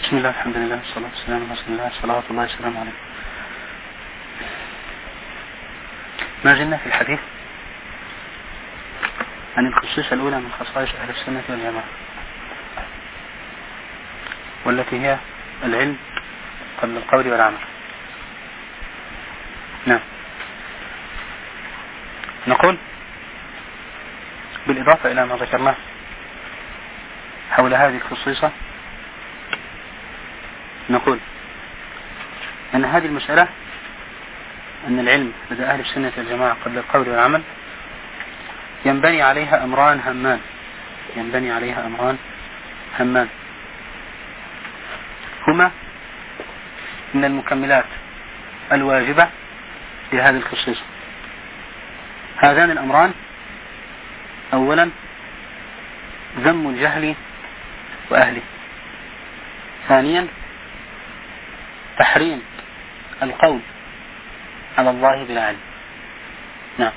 بسم الله الحمد لله والصلاة والسلام على رسول الله صلوات الله وسلامه عليه. ما زلنا في الحديث عن الخصيصة الأولى من خصائص أهل السنة والجماعة، والتي هي العلم قبل القول والعمل. نعم، نقول بالإضافة إلى ما ذكرناه حول هذه الخصيصة، نقول أن هذه المسألة، أن العلم لدى أهل السنة والجماعة قبل القول والعمل، ينبني عليها أمران همان، هما من المكملات الواجبة لهذه الخصيصة. هذان الأمران: أولا ذم الجهل وأهله، ثانيا تحريم القول على الله بلا علم. نعم،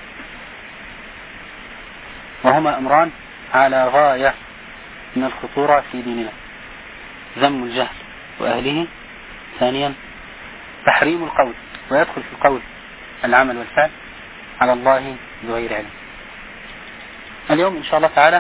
وهما أمران على غاية من الخطورة في ديننا: ذم الجهل وأهله، ثانيا تحريم القول، ويدخل في القول العمل والفعل على الله بغير علم. اليوم إن شاء الله تعالى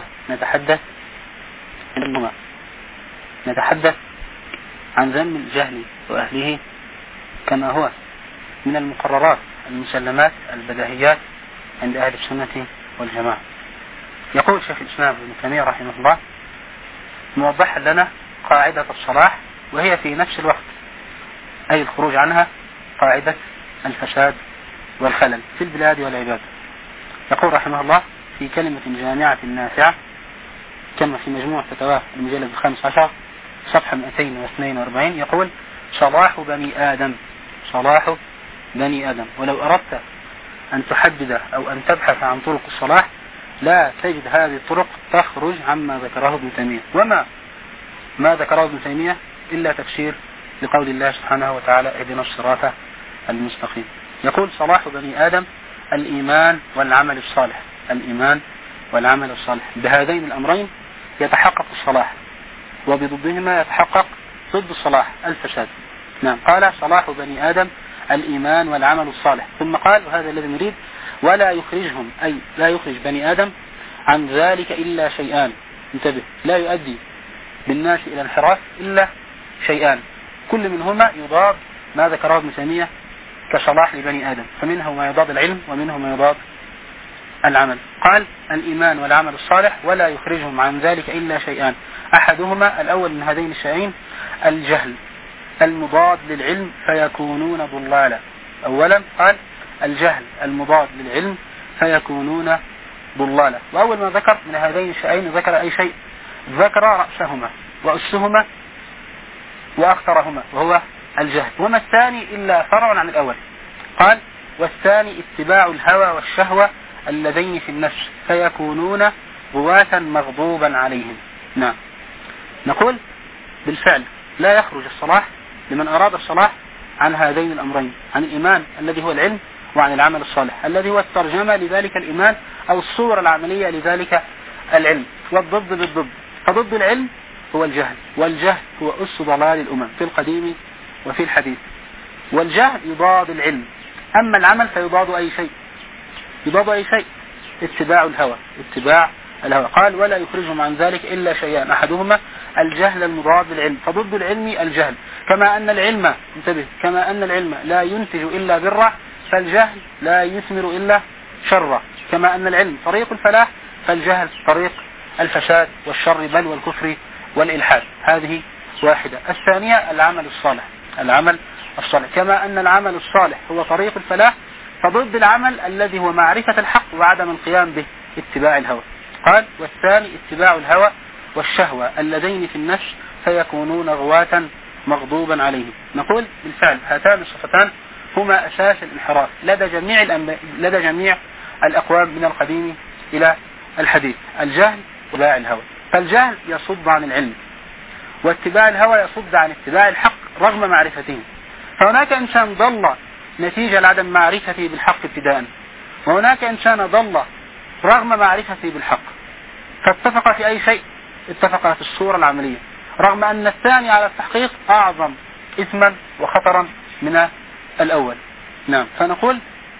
نتحدث عن ذم الجهل وأهله كما هو من المقررات المسلمات البديهيات عند أهل السنة والجماعة. يقول شيخ الإسلام ابن تيمية رحمه الله موضحا لنا قاعدة الصلاح، وهي في نفس الوقت أي الخروج عنها قاعدة الفساد والخلل في البلاد والعباد. يقول رحمه الله في كلمة جامعة نافعة كما في مجموع فتاواه المجلد 15 صفحة 242، يقول: صلاح بني آدم. ولو أردت أن تحدد أو أن تبحث عن طرق الصلاح لا تجد هذه الطرق تخرج عما ذكره ابن تيمية. ما ذكره ابن تيمية إلا تفسير لقول الله سبحانه وتعالى: اهدنا الصراط المستقيم. يقول: صلاح بني آدم الإيمان والعمل الصالح. بهذين الأمرين يتحقق الصلاح، وبضدهما يتحقق ضد الصلاح الفساد. نعم، قال: صلاح بني آدم الإيمان والعمل الصالح. ثم قال، وهذا الذي نريد: ولا يخرجهم، أي لا يخرج بني آدم عن ذلك إلا شيئان. انتبه، لا يؤدي بالناس إلى انحراف إلا شيئان، كل منهما يضاد ما ذكره ابن تيمية كصلاح لبني آدم، فمنه ما يضاد العلم ومنه ما يضاد العمل. قال: الإيمان والعمل الصالح ولا يخرجهم عن ذلك إلا شيئان، أحدهما الأول من هذين الشيئين الجهل المضاد للعلم فيكونون ضلالا. أولا قال: الجهل المضاد للعلم فيكونون ضلالا. وأول ما ذكر من هذين الشيئين ذكر أي شيء؟ ذكر رأسهما وأسهما وأخطرهما، وهو الجهل. وما الثاني إلا فرع عن الأول؟ قال: والثاني اتباع الهوى والشهوة اللذين في النفس فيكونون غواة مغضوبا عليهم. نعم، نقول بالفعل لا يخرج الصلاح لمن أراد الصلاح عن هذين الأمرين، عن الإيمان الذي هو العلم، وعن العمل الصالح الذي هو الترجمة لذلك الإيمان أو الصورة العملية لذلك العلم. والضد بالضد، فضد العلم هو الجهل، والجهل هو أس ضلال الأمم في القديم وفي الحديث. والجهل يضاد العلم، أما العمل فيضاد أي شيء؟ اتباع الهوى. قال: ولا يخرجهم عن ذلك إلا شيئان، أحدهما الجهل المضاد للعلم، فضد العلم الجهل. كما أن العلم لا ينتج إلا برا، فالجهل لا يثمر إلا شرا. كما أن العلم طريق الفلاح، فالجهل طريق الفساد والشر بل والكفر والإلحاد. هذه واحدة. الثانية العمل الصالح. كما أن العمل الصالح هو طريق الفلاح، فضد العمل الذي هو معرفة الحق وعدم القيام به اتباع الهوى. قال: والثاني اتباع الهوى والشهوة اللذين في النفس فيكونون غواة مغضوبا عليهم. نقول بالفعل هاتان الصفتان هما أساس الانحراف لدى جميع الأقوام من القديم إلى الحديث: الجهل واتباع الهوى. فالجهل يصد عن العلم، واتباع الهوى يصد عن اتباع الحق رغم معرفته. فهناك إنسان ضل نتيجة لعدم معرفته بالحق ابتداء، وهناك إنسان ضل رغم معرفته بالحق. فاتفق في أي شيء؟ اتفق في الصورة العملية. رغم أن الثاني على التحقيق أعظم إثما وخطرا من الأول. نعم. فنقول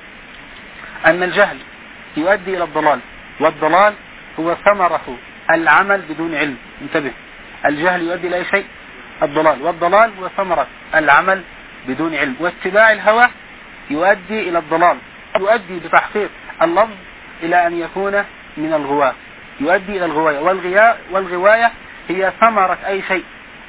أن الجهل يؤدي إلى الضلال، والضلال هو ثمرة العمل بدون علم. انتبه، الجهل يؤدي إلى أي شيء؟ الضلال، والضلال هو ثمرة العمل بدون علم. واتباع الهوى يؤدي إلى الضلال، يؤدي بتحقيق اللفظ إلى أن يكون من الغواة، يؤدي إلى الغواية. والغواية هي ثمرة أي شيء،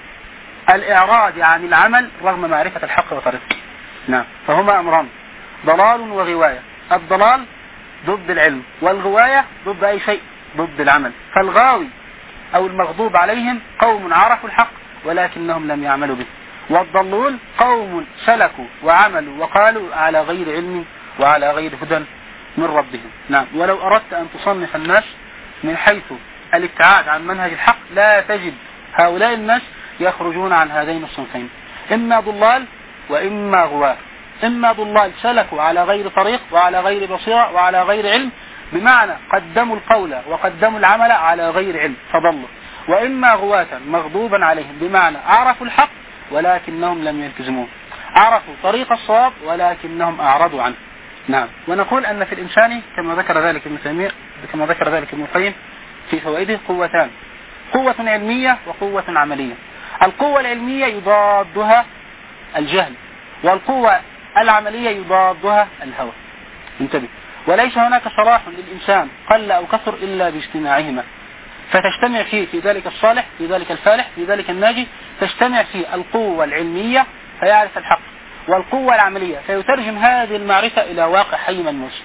الإعراض عن العمل رغم معرفة الحق وطريقه. نعم. فهما أمران، ضلال وغواية. الضلال ضد العلم، والغواية ضد أي شيء، ضد العمل. فالغاوي أو المغضوب عليهم قوم عرفوا الحق ولكنهم لم يعملوا به، والضلول قوم سلكوا وعملوا وقالوا على غير علم وعلى غير هدى من ربهم. نعم. ولو أردت أن تصنف الناس من حيث الابتعاد عن منهج الحق لا تجد هؤلاء الناس يخرجون عن هذين الصنفين، إما ضلال وإما غواة. إما ضلال سلكوا على غير طريق وعلى غير بصيرة وعلى غير علم، بمعنى قدموا القول وقدموا العمل على غير علم فضلوا. وإما غواة مغضوبا عليهم، بمعنى عرفوا الحق ولكنهم لم يلتزموه، عرفوا طريق الصواب ولكنهم أعرضوا عنه. نعم. ونقول أن في الإنسان كما ذكر ذلك ابن تيمية، كما ذكر ذلك ابن القيم في فوائده، قوتان، قوة علمية وقوة عملية. القوة العلمية يضادها الجهل، والقوة العملية يضادها الهوى. انتبه، وليس هناك صلاح للإنسان قل أو كثر إلا باجتماعهما، فتجتمع فيه في ذلك الصالح، في ذلك الفالح، في ذلك الناجي، تجتمع فيه القوة العلمية فيعرف الحق، والقوة العملية فيترجم هذه المعرفة إلى واقع حي ملموس.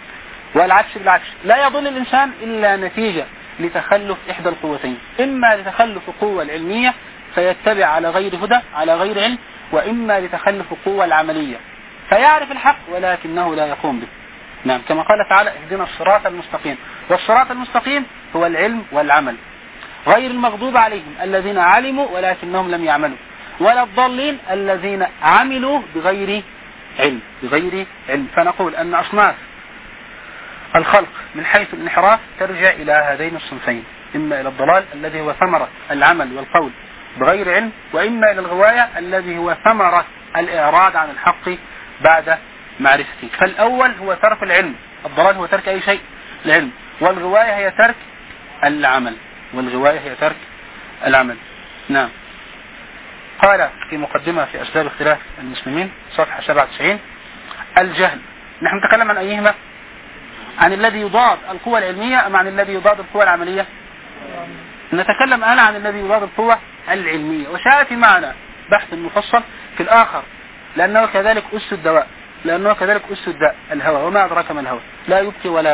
والعكس بالعكس، لا يضل الإنسان إلا نتيجة لتخلف إحدى القوتين، إما لتخلف القوة العلمية فيتبع على غير هدى على غير علم، وإما لتخلف القوة العملية فيعرف الحق ولكنه لا يقوم به. نعم. كما قال تعالى اهدنا الصراط المستقيم، والصراط المستقيم هو العلم والعمل، غير المغضوب عليهم الذين علموا ولكنهم لم يعملوا، ولا الضالين الذين عملوا بغير علم. فنقول أن أصناف الخلق من حيث الانحراف ترجع إلى هذين الصنفين، إما إلى الضلال الذي هو ثمرة العمل والقول بغير علم، وإما إلى الغواية الذي هو ثمرة الإعراض عن الحق بعد معرفته. فالأول هو ترك العلم، الضلال هو ترك أي شيء العلم، والغواية هي ترك العمل. نعم. قال في مقدمة في أسباب اختلاف المسلمين صفحة 97: الجهل، نحن نتكلم عن أيهما؟ عن الذي يضاد القوة العلمية أم عن الذي يضاد القوة العملية؟ نتكلم أنا عن الذي يضاد القوة العلمية، وسيأتي معنا بحث مفصل في الآخر، لأنه كذلك أس الدواء، الهوى. وما أدراك ما الهوى؟ لا يبقي ولا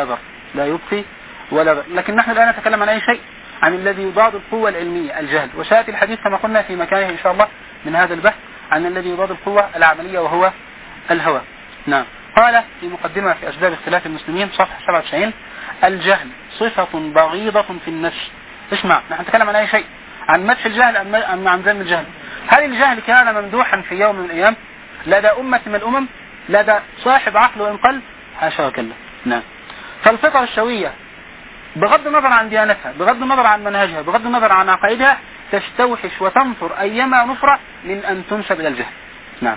يضر، لكن نحن الآن نتكلم عن أي شيء؟ عن الذي يضاد القوة العلمية، الجهل. وسيأتي الحديث كما قلنا في مكانه إن شاء الله من هذا البحث عن الذي يضاد القوة العملية وهو الهوى. نعم. قال في مقدمة في أسباب اختلاف المسلمين صفحة 97: الجهل صفة بغيضة في النفس. اسمع، نحن نتكلم عن أي شيء؟ عن مدح الجهل أم عن ذم الجهل؟ هل الجهل كان ممدوحا في يوم من الأيام لدى أمة من الأمم، لدى صاحب عقل وإن قل؟ حاشا وكلا. نعم. فالفطرة السوية بغض النظر عن ديانتها، بغض النظر عن منهجها، بغض النظر عن عقائدها، تستوحش وتنفر أيما نفرة من أن تنسب إلى الجهل. نعم.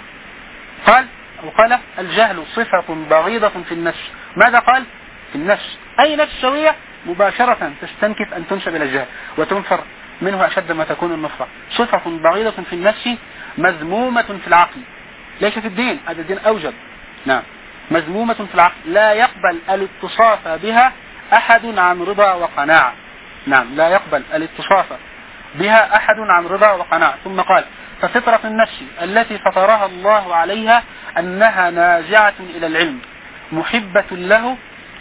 قال الجهل صفة بغيضة في النفس. ماذا قال؟ في النفس، أي نفس سوية مباشرة تستنكف أن تنسب إلى الجهل وتنفر منه أشد ما تكون النفرة. صفة بغيضة في النفس مذمومة في العقل، ليس في الدين، هذا الدين أوجب. نعم. مذمومة في العقل، لا يقبل الاتصاف بها أحد عن رضا وقناعة. نعم، لا يقبل الاتصاف بها أحد عن رضا وقناعة. ثم قال: ففطرة النفس التي فطرها الله عليها أنها نازعة إلى العلم محبة له.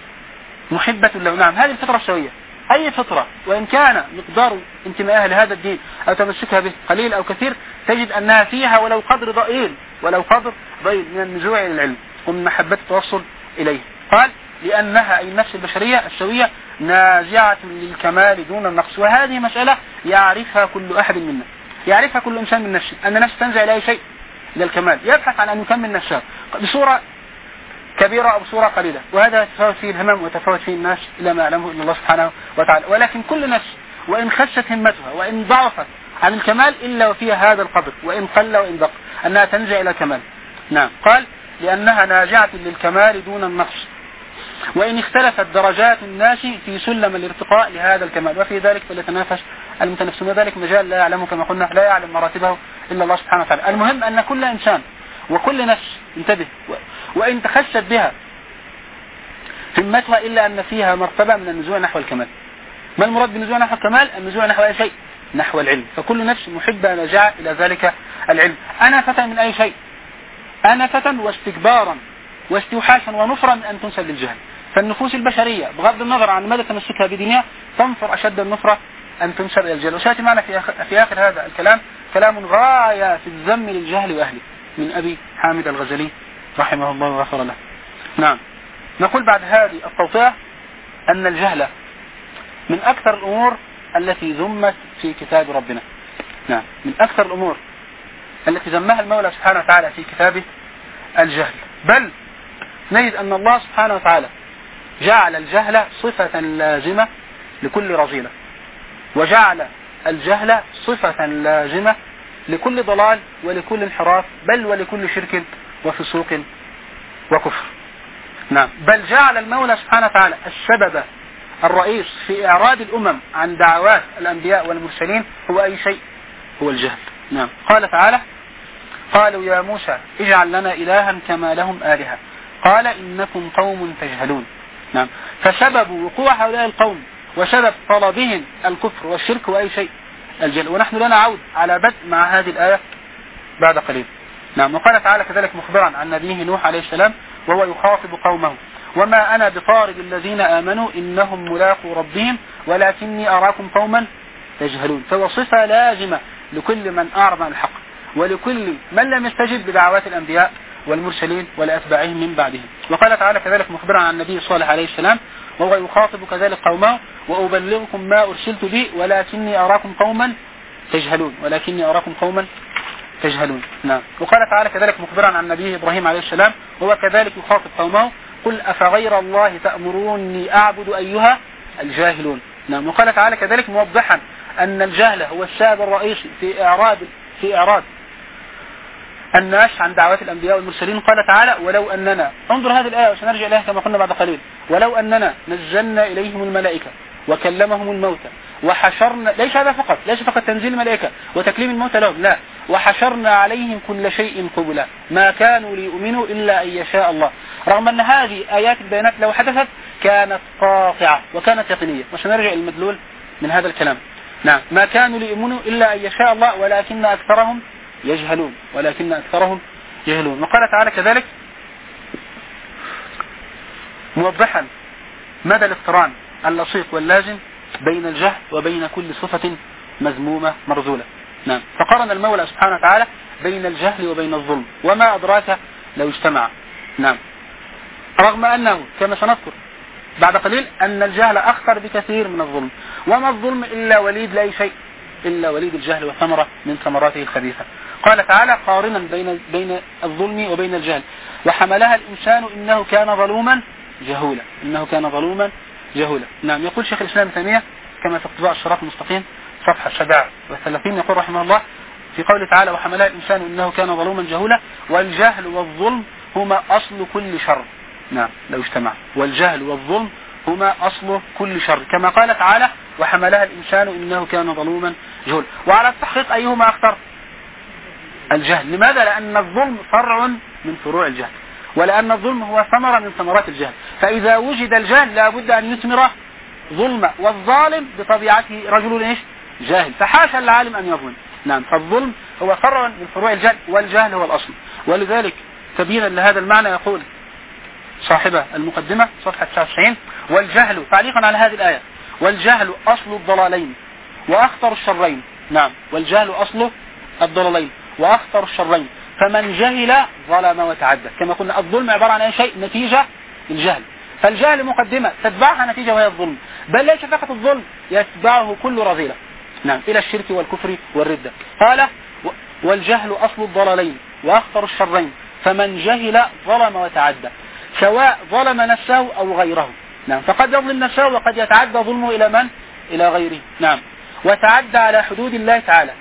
نعم، هذه الفطرة السوية. أي فطرة وإن كان مقدار انتمائها لهذا الدين أو تمسكها به قليل أو كثير، تجد أنها فيها ولو قدر ضئيل من النزوع إلى العلم ومن محبة التوصل إليه. قال: لأنها أي النفس البشرية السوية نازعة للكمال دون النقص. وهذه مسألة يعرفها كل أحد منا، يعرفها كل إنسان من نفسه، أن نفسه تنزع إلى أي شيء، إلى الكمال، يبحث عن أن يكمل نفسه بصورة كبيرة أو بصورة قليلة، وهذا يتفاوت فيه الهمم ويتفاوت فيه الناس إلى ما يعلمه إلا الله سبحانه وتعالى. ولكن كل نفس وإن خست همتها وإن ضعفت عن الكمال إلا وفيها هذا القدر وإن قل وإن دق أنها تنجع إلى كمال. نعم. قال لأنها ناجعة للكمال دون النقص، وإن اختلفت درجات الناس في سلم الارتقاء لهذا الكمال، وفي ذلك فليتنافس المتنافسون، ذلك مجال لا يعلمه كما قلنا، لا يعلم مراتبه إلا الله سبحانه وتعالى. المهم أن كل إنسان وكل نفس انتبه وإن تخشت بها همتها إلا أن فيها مرتبة من النزوع نحو الكمال. ما المراد بالنزوع نحو الكمال؟ النزوع نحو أي شيء، نحو العلم. فكل نفس محبة نجاع إلى ذلك العلم. أنا فتى من أي شيء، أنا فتى واستكبارا واستوحاشا ونفرا من أن تنسب للجهل. فالنفوس البشرية بغض النظر عن مدى تمسكها بدينها تنفر أشد النفرة أن تنسب إلى الجهل. وسيأتي معنا في آخر هذا الكلام كلام غاية في الذم للجهل وأهله من أبي حامد الغزالي رحمه الله وغفر له. نعم. نقول بعد هذه التوطئة أن الجهل من أكثر الأمور التي ذمت في كتاب ربنا. نعم. من أكثر الأمور التي ذمها المولى سبحانه وتعالى في كتابه الجهل. بل نجد أن الله سبحانه وتعالى جعل الجهل صفة لازمة لكل رذيلة، وجعل الجهل صفة لازمة لكل ضلال ولكل انحراف، بل ولكل شرك وفسوق وكفر. نعم. بل جعل المولى سبحانه وتعالى السبب الرئيس في إعراض الأمم عن دعوات الأنبياء والمرسلين هو أي شيء؟ هو الجهل. نعم. قال تعالى: قالوا يا موسى اجعل لنا إلها كما لهم آلهة قال إنكم قوم تجهلون. نعم. فسبب وقوع هؤلاء القوم وسبب طلبهم الكفر والشرك وأي شيء؟ الجهل. ونحن لنا عود على بدء مع هذه الآية بعد قليل. نعم. وقال تعالى كذلك مخبرا عن نبيه نوح عليه السلام وهو يخاطب قومه: وما أنا بطارد الذين آمنوا إنهم ملاقوا ربهم ولكني أراكم قوما تجهلون. فهو صفة لازمة لكل من أعرض عن الحق ولكل من لم يستجب بدعوات الأنبياء والمرسلين ولأتباعهم من بعدهم. وقال تعالى كذلك مخبرا عن النبي صالح عليه السلام وهو يخاطب كذلك قومه: وأبلغكم ما أرسلت به ولكني أراكم قوما تجهلون. ولكني أراكم قوما تجهلون. نعم. وقال تعالى كذلك مخبرا عن نبيه إبراهيم عليه السلام وهو كذلك يخاطب قومه: قل أفغير الله تأمروني أعبد أيها الجاهلون. نعم. وقال تعالى كذلك موضحا أن الجهل هو السبب الرئيسي في إعراض الناس عن دعوات الأنبياء والمرسلين. قال تعالى: ولو أننا، انظر هذه الآية وسنرجع إليها كما قلنا بعد قليل: ولو أننا نزلنا إليهم الملائكة وكلمهم الموتى وحشرنا، ليس هذا فقط، ليس فقط تنزيل الملائكة وتكليم الموتى لهم، لا، وحشرنا عليهم كل شيء قبلا ما كانوا ليؤمنوا إلا أن يشاء الله. رغم أن هذه آيات البيانات لو حدثت كانت قاطعة وكانت يقينية. وسنرجع المدلول من هذا الكلام. نعم. ما كانوا ليؤمنوا إلا أن يشاء الله ولكن أكثرهم يجهلون. ولكن أكثرهم يجهلون. وقال تعالى كذلك موضحا مدى الاقتران اللصيق واللازم بين الجهل وبين كل صفة مذمومة مرذولة. نعم. فقارن المولى سبحانه وتعالى بين الجهل وبين الظلم. وما أدراك لو اجتمع. نعم. رغم أنه كما سنذكر بعد قليل أن الجهل أخطر بكثير من الظلم. وما الظلم إلا وليد لا شيء إلا وليد الجهل وثمرة من ثمراته الخبيثة. قال تعالى قارنا بين الظلم وبين الجهل: وحملها الإنسان إنه كان ظلوما جهولا. إنه كان ظلوما جهولا. نعم. يقول شيخ الإسلام ابن تيمية كما في اقتضاء الصراط المستقيم صفحة 37 يقول رحمه الله في قوله تعالى: وحملها الإنسان إنه كان ظلوما جهولا والجهل والظلم هما أصل كل شر. نعم. لو اجتمع. والجهل والظلم هما أصل كل شر، كما قال تعالى: وحملها الإنسان إنه كان ظلوما جهولا. وعلى التحقيق أيهما أخطر؟ الجهل. لماذا؟ لأن الظلم فرع من فروع الجهل، ولأن الظلم هو ثمرة من ثمرات الجهل. فإذا وجد الجهل لابد أن يثمر ظلم، والظالم بطبيعته رجل إيش؟ جاهل، فحاشا العالم أن يظلم. نعم. فالظلم هو فرع من فروع الجهل والجهل هو الأصل. ولذلك تبينا لهذا المعنى يقول صاحب المقدمة صفحة 99: والجهل، تعليقا على هذه الآية: والجهل أصل الضلالين وأخطر الشرين. نعم. والجهل أصل الضلالين وأخطر الشرين، فمن جهل ظلم وتعدى. كما قلنا الظلم عبارة عن أي شيء؟ نتيجة الجهل. فالجهل مقدمة تتبعها نتيجة وهي الظلم، بل ليس فقط الظلم، يتبعه كل رذيلة. نعم. إلى الشرك والكفر والردة. قال: والجهل أصل الضلالين وأخطر الشرين، فمن جهل ظلم وتعدى، سواء ظلم نفسه أو غيره. نعم. فقد يظلم نفسه وقد يتعدى ظلمه إلى من؟ إلى غيره. نعم. وتعدى على حدود الله تعالى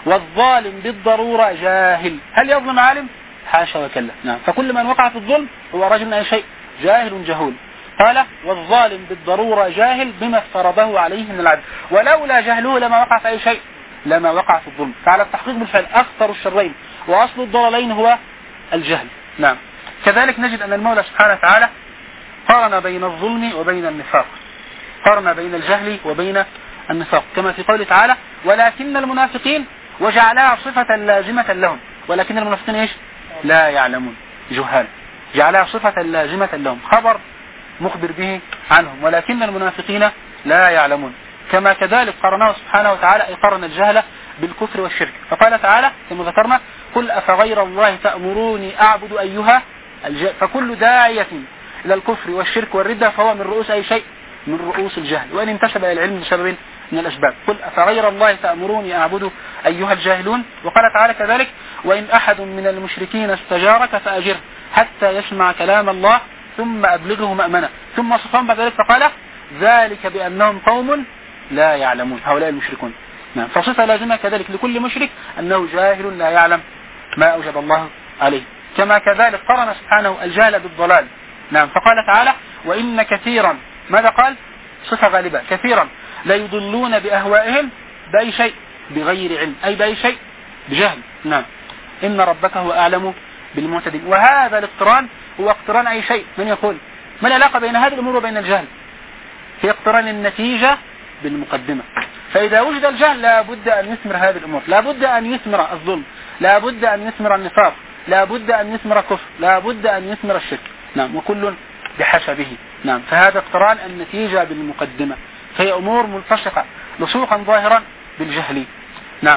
والظالم بالضرورة جاهل. هل يظلم عالم؟ حاشا وكلا. نعم. فكل من وقع في الظلم هو رجل أي شيء جاهل جهول. قال والظالم بالضرورة جاهل بما افترضه عليه من العدل، ولولا جهله لما وقع في أي شيء، لما وقع في الظلم. فعلى التحقيق بالفعل أخطر الشرين وأصل الضلالين هو الجهل. نعم. كذلك نجد أن المولى سبحانه وتعالى قارن بين الظلم وبين النفاق، قارن بين الجهل وبين النفاق، كما في قوله تعالى ولكن المنافقين، وجعلها صفة لازمة لهم، ولكن المنافقين ايش؟ لا يعلمون، جهال، جعلها صفة لازمة لهم، خبر مخبر به عنهم، ولكن المنافقين لا يعلمون. كما كذلك قرناه سبحانه وتعالى قرن الجهل بالكفر والشرك، فقال تعالى كما ذكرنا قل أفغير الله تأمروني أعبد أيها فكل داعية إلى الكفر والشرك والردة فهو من رؤوس أي شيء، من رؤوس الجهل، وإن انتسب إلى العلم بسبب من الأسباب. قل أفغير الله تأمروني أعبد أيها الجاهلون. وقال تعالى كذلك وإن أحد من المشركين استجارك فأجره حتى يسمع كلام الله ثم أبلغه مأمنة. ثم صفهم بعد ذلك فقال ذلك بأنهم قوم لا يعلمون، هؤلاء المشركون. نعم. فصفة لازمة كذلك لكل مشرك أنه جاهل لا يعلم ما أوجب الله عليه. كما كذلك قرن سبحانه الجهل بالضلال. نعم. فقال تعالى وإن كثيرا، ماذا قال؟ صفة غالبة، كثيرا لا يضلون بأهوائهم بأي شيء بغير علم، أي بأي شيء بجهل. نعم. إن ربك هو أعلم بالمعتدين. وهذا الاقتران هو اقتران أي شيء. من يقول ما العلاقة بين هذه الأمور وبين الجهل؟ في اقتران النتيجة بالمقدمة. فإذا وجد الجهل لا بد أن يثمر هذه الأمور، لا بد أن يثمر الظلم، لا بد أن يثمر النفاق، لا بد أن يثمر الكفر، لا بد أن يثمر الشرك. نعم. وكل بحسبه. نعم. فهذا اقتران النتيجة بالمقدمة، فهي أمور ملتصقة لصوقا ظاهرا بالجهل. نعم.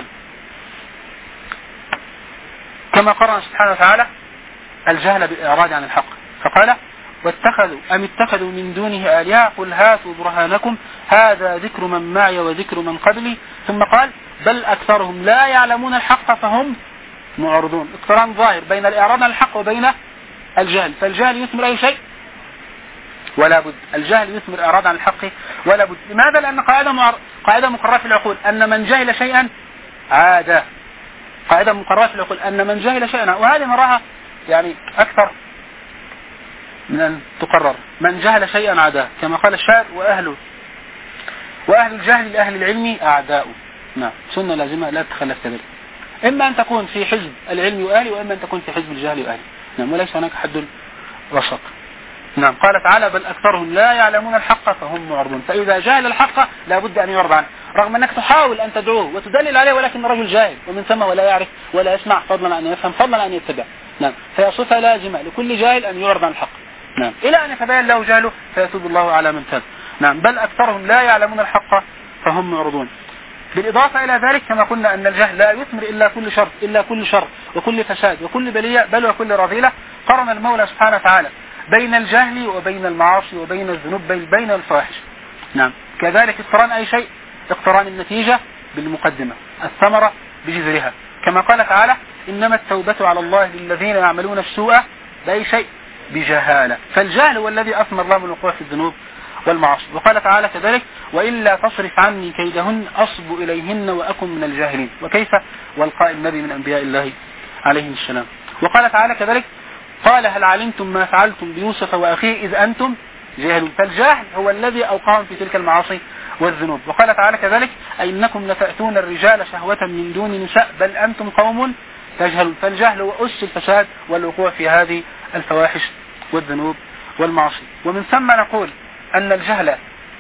كما قرأ سبحانه وتعالى الجهل بالإعراض عن الحق، فقال اتخذوا من دونه آلهة قل هاتوا برهانكم هذا ذكر من معي وذكر من قبلي. ثم قال بل أكثرهم لا يعلمون الحق فهم معرضون. اقتران ظاهر بين الإعراض عن الحق وبين الجهل. فالجهل يثمر أي شيء ولا بد، الجهل يثمر إعراض عن الحق ولا بد. لماذا؟ لأن قاعدة مقررة في العقول أن من جهل شيئا عاد، قاعدة مقررة في العقول أن من جهل شيئا، وهذه نراها يعني أكثر من أن تقرر، من جهل شيئا عاداه، كما قال الشاعر وأهل الجهل لأهل العلم أعداء. نعم. سنة لازمة لا تتخلف كذلك، إما أن تكون في حزب العلم وأهله وإما أن تكون في حزب الجهل وأهله. نعم. وليس هناك حد وسط. نعم. قال تعالى بل أكثرهم لا يعلمون الحق فهم معرضون. فإذا جهل الحق لا بد أن يعرض عنه، رغم أنك تحاول أن تدعوه وتدلل عليه، ولكن الرجل جاهل ومن ثم ولا يعرف ولا يسمع، فضلا أن يفهم فضلا أن يتبع. نعم. فهي صفة لازمة لكل جاهل أن يعرض عن الحق. نعم. إلى أن يتبين له جهله فيتوب الله على من تاب. نعم. بل أكثرهم لا يعلمون الحق فهم معرضون. بالإضافة إلى ذلك كما قلنا أن الجهل لا يثمر إلا كل شر وكل فساد وكل بلية بل وكل رذيلة. قرن المولى سبحانه وتعالى بين الجهل وبين المعاصي وبين الذنوب بين الفواحش. نعم. كذلك اقتران أي شيء، اقتران النتيجة بالمقدمة، الثمرة بجذرها، كما قال تعالى إنما التوبة على الله للذين يعملون السوء بأي شيء بجهالة. فالجهل هو الذي أثمر الله من الوقوع في الذنوب والمعاصي. وقال تعالى كذلك وإلا تصرف عني كيدهن أصب إليهن وأكن من الجاهلين. وكيف والقاء النبي من أنبياء الله عليه السلام. وقال تعالى كذلك قال هل علمتم ما فعلتم بيوسف وأخيه إذ أنتم جاهلون. فالجاهل هو الذي أوقعهم في تلك المعاصي والذنوب. وقال تعالى كذلك أئنكم لتأتون الرجال شهوة من دون النساء بل أنتم قوم تجهلون. فالجهل هو أس الفساد والوقوع في هذه الفواحش والذنوب والمعاصي. ومن ثم نقول أن الجهل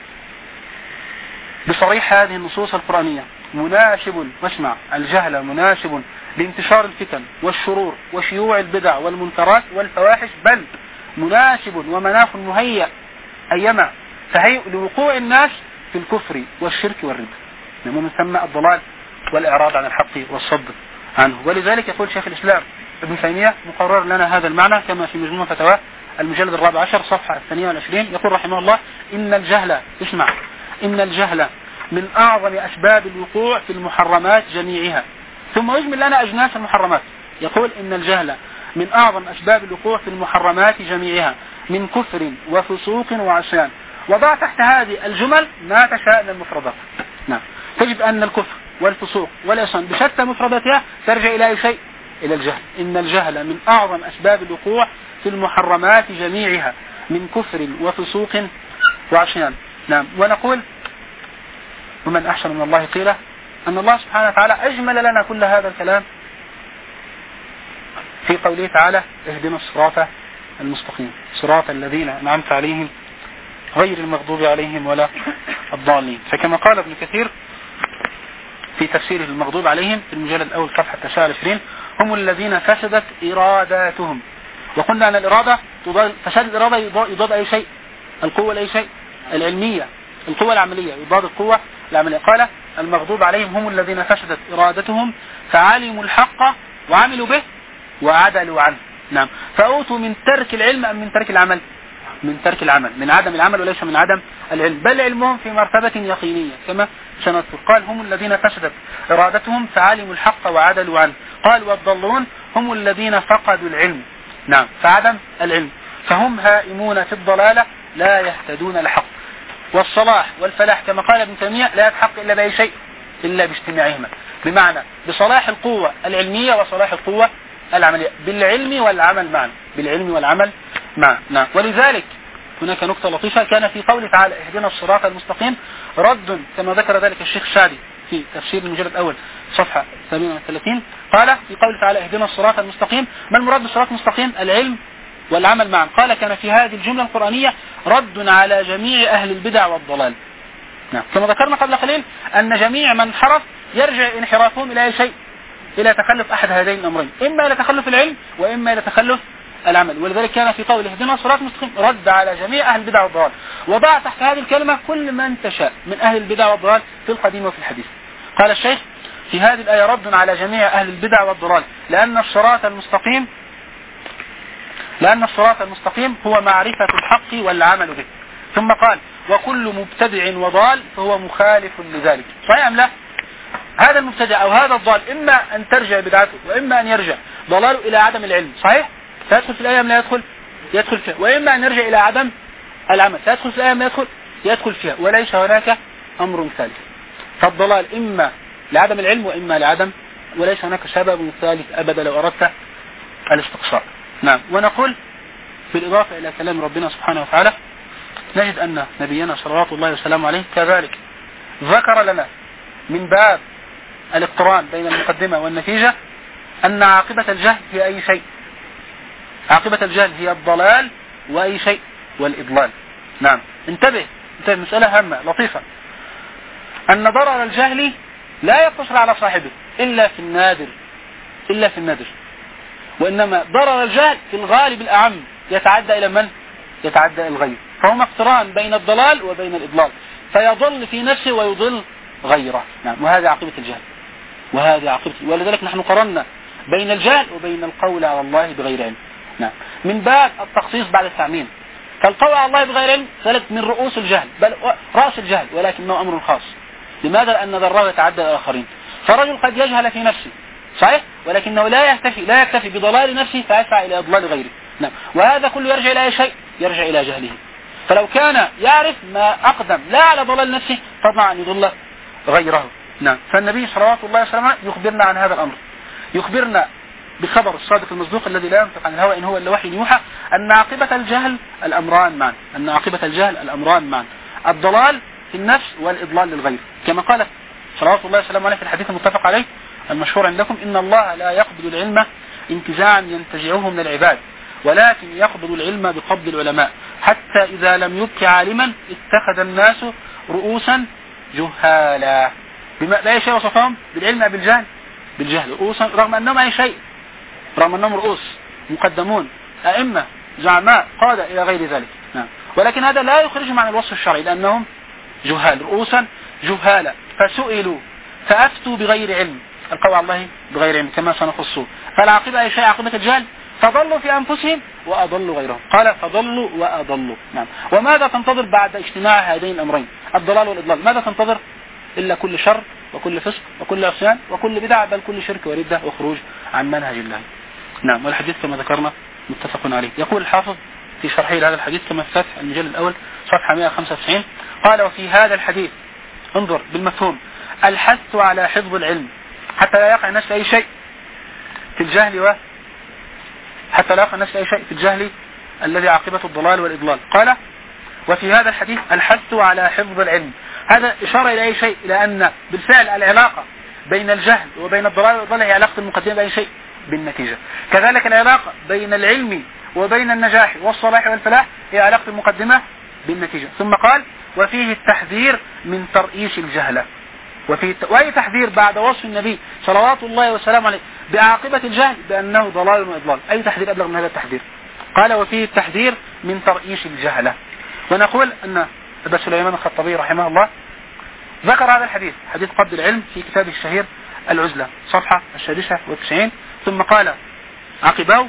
بصريح هذه النصوص القرآنية مناسب، واسمع، الجهل مناسب لانتشار الفتن والشرور وشيوع البدع والمنكرات والفواحش، بل مناسب ومناخ مهيأ أيما فهيئ لوقوع الناس في الكفر والشرك والربا، ومن ثم الضلال والإعراض عن الحق والصد عنه. ولذلك يقول شيخ الإسلام ابن تيمية مقرر لنا هذا المعنى كما في مجموع فتاوى المجلد 14 صفحة 22، يقول رحمه الله إن الجهل، اسمع، إن الجهل من أعظم أسباب الوقوع في المحرمات جميعها. ثم يجمل لنا أجناس المحرمات، يقول إن الجهل من أعظم أسباب الوقوع في المحرمات جميعها من كفر وفسوق وعصيان. وضع تحت هذه الجمل ما تشاء من المفردات. نعم. تجد أن الكفر والفسوق والعصيان بشتى مفرداتها ترجع إلى أي شيء؟ إلى الجهل. إن الجهل من أعظم أسباب الوقوع في المحرمات جميعها من كفر وفسوق وعصيان. نعم. ونقول ومن أحسن من الله قيلا أن الله سبحانه وتعالى أجمل لنا كل هذا الكلام في قوله تعالى اهدنا الصراط المستقيم صراط الذين أنعمت عليهم غير المغضوب عليهم ولا الضالين. فكما قال ابن كثير في تفسيره المغضوب عليهم في المجلد الأول صفحة 29 هم الذين فسدت إراداتهم. وقلنا أن الإرادة فساد الإرادة يضاد أي شيء؟ القوة لأي شيء؟ العلمية، القوة العملية يضاد القوة العملية. قال المغضوب عليهم هم الذين فسدت إرادتهم فعلموا الحق وعملوا به وعدلوا عنه. نعم. فأوتوا من ترك العلم أم من ترك العمل؟ من ترك العمل، من عدم العمل وليس من عدم العلم، بل علمهم في مرتبة يقينية كما سنذكر. قال هم الذين فسدت إرادتهم فعلموا الحق وعدلوا عنه. قال والضالون هم الذين فقدوا العلم. نعم. فعدم العلم فهم هائمون في الضلالة لا يهتدون لحق. والصلاح والفلاح كما قال ابن تيمية لا يتحقق إلا بأي شيء؟ إلا باجتماعهما، بمعنى بصلاح القوة العلمية وصلاح القوة العملية، بالعلم والعمل معا، بالعلم والعمل معا. نعم. ولذلك هناك نقطة لطيفة كان في قوله تعالى اهدنا الصراط المستقيم رد كما ذكر ذلك الشيخ الشادي في تفسير المجلد الأول صفحة 38. قال في قوله تعالى اهدنا الصراط المستقيم ما المراد بالصراط المستقيم؟ العلم والعمل معا. قال كان في هذه الجملة القرآنية رد على جميع أهل البدع والضلال. نعم. كما ذكرنا قبل قليل أن جميع من انحرف يرجع انحرافهم إلى أي شيء؟ إلى تخلف أحد هذين الأمرين، إما إلى تخلف العلم وإما إلى تخلف العمل. ولذلك كان في قوله اهدنا الصراط المستقيم رد على جميع أهل البدع والضلال، وضع تحت هذه الكلمة كل من تشاء من أهل البدع والضلال في القديم وفي الحديث. قال الشيخ في هذه الآية رد على جميع أهل البدع والضلال لأن الصراط المستقيم هو معرفة الحق والعمل به. ثم قال وكل مبتدع وضال فهو مخالف لذلك. صحيح أم لا؟ هذا المبتدع أو هذا الضال إما أن ترجع بدعته وإما أن يرجع ضلاله إلى عدم العلم. صحيح؟ فيدخل في الآية لا يدخل فيها. وإما أن يرجع إلى عدم العمل فيدخل في الآية لا يدخل فيها. وليس هناك أمر ثالث. فالضلال إما لعدم العلم وإما لعدم، وليس هناك سبب ثالث أبدا لو أردت الاستقصاء. نعم. ونقول بالإضافة إلى كلام ربنا سبحانه وتعالى نجد أن نبينا صلوات الله وسلامه عليه كذلك ذكر لنا من باب الاقتران بين المقدمة والنتيجة أن عاقبة الجهل هي أي شيء؟ عاقبة الجهل هي الضلال وأي شيء؟ والإضلال. نعم. انتبه مسألة هامة لطيفة، أن ضرر الجهل لا يقتصر على صاحبه إلا في النادر، وإنما ضرر الجهل في الغالب الأعم يتعدى إلى من؟ يتعدى إلى الغير. فهما اقتران بين الضلال وبين الإضلال، فيضل في نفسه ويضل غيره. نعم. وهذا عاقبة الجهل ولذلك نحن قررنا بين الجهل وبين القول على الله بغير علم. نعم. من باب التخصيص بعد التعميم. فالقول على الله بغير علم ثالث من رؤوس الجهل، بل رأس الجهل، ولكنه أمر خاص. لماذا؟ لأن ضرره يتعدى إلى الآخرين. فرجل قد يجهل في نفسه صحيح، ولكنه لا يكتفي بضلال نفسه فيسعى إلى إضلال غيره. نعم. وهذا كله يرجع إلى أي شيء؟ يرجع إلى جهله. فلو كان يعرف ما أقدم لا على ضلال نفسه طبعا أن يضل غيره. نعم. فالنبي صلوات الله وسلامه يخبرنا عن هذا الأمر، يخبرنا بخبر الصادق المصدوق الذي لا ينطق عن الهوى إن هو إلا وحي يوحى أن عاقبة الجهل الأمران معا، الضلال في النفس والإضلال للغير، كما قال صلوات الله وسلامه عليه في الحديث المتفق عليه المشهور عندكم إن الله لا يقبض العلم انتزاعا ينتزعه من العباد ولكن يقبض العلم بقبض العلماء حتى إذا لم يبق عالما اتخذ الناس رؤوسا جهالا. بأي شيء وصفهم؟ بالعلم بالجهل رؤوسا، رغم أنهم أي شيء، رغم أنهم رؤوس مقدمون أئمة زعماء قادة إلى غير ذلك. نعم. ولكن هذا لا يخرجهم عن الوصف الشرعي لأنهم جهال، رؤوسا جهالا، فسئلوا فأفتوا بغير علم، القول على الله بغير علم كما سنخصه. فالعاقبة أي شيء؟ عاقبة الجهل، فضلوا في أنفسهم وأضلوا غيرهم. قال فضلوا وأضلوا. نعم. وماذا تنتظر بعد اجتماع هذين الأمرين الضلال والإضلال؟ ماذا تنتظر؟ إلا كل شر وكل فسق وكل عصيان وكل بدعة، بل كل شرك وردة وخروج عن منهج الله. نعم. والحديث كما ذكرنا متفق عليه. يقول الحافظ في شرحه لهذا الحديث كما في فتح المجلد الأول صفحة 195 قال وفي هذا الحديث انظر بالمفهوم الحث على حفظ العلم حتى لا يقع الناس في أي شيء في الجهل حتى لا يقع الناس في أي شيء في الجهل الذي عاقبته الضلال والإضلال. قال وفي هذا الحديث الحث على حفظ العلم. هذا إشارة إلى أي شيء؟ إلى أن بالفعل العلاقة بين الجهل وبين الضلال والإضلال هي علاقة المقدمة بأي شيء بالنتيجة. كذلك العلاقة بين العلم وبين النجاح والصلاح والفلاح هي علاقة المقدمة بالنتيجة. ثم قال وفيه التحذير من ترئيس الجهلة. وأي تحذير بعد وصف النبي صلوات الله وسلامه عليه بعاقبة الجهل بأنه ضلال وإضلال؟ أي تحذير أبلغ من هذا التحذير؟ قال وفيه التحذير من ترئيس الجهلة. ونقول أن أبا سليمان الخطابي رحمه الله ذكر هذا الحديث، حديث قبض العلم، في كتابه الشهير العزلة صفحة 96. ثم قال عقبه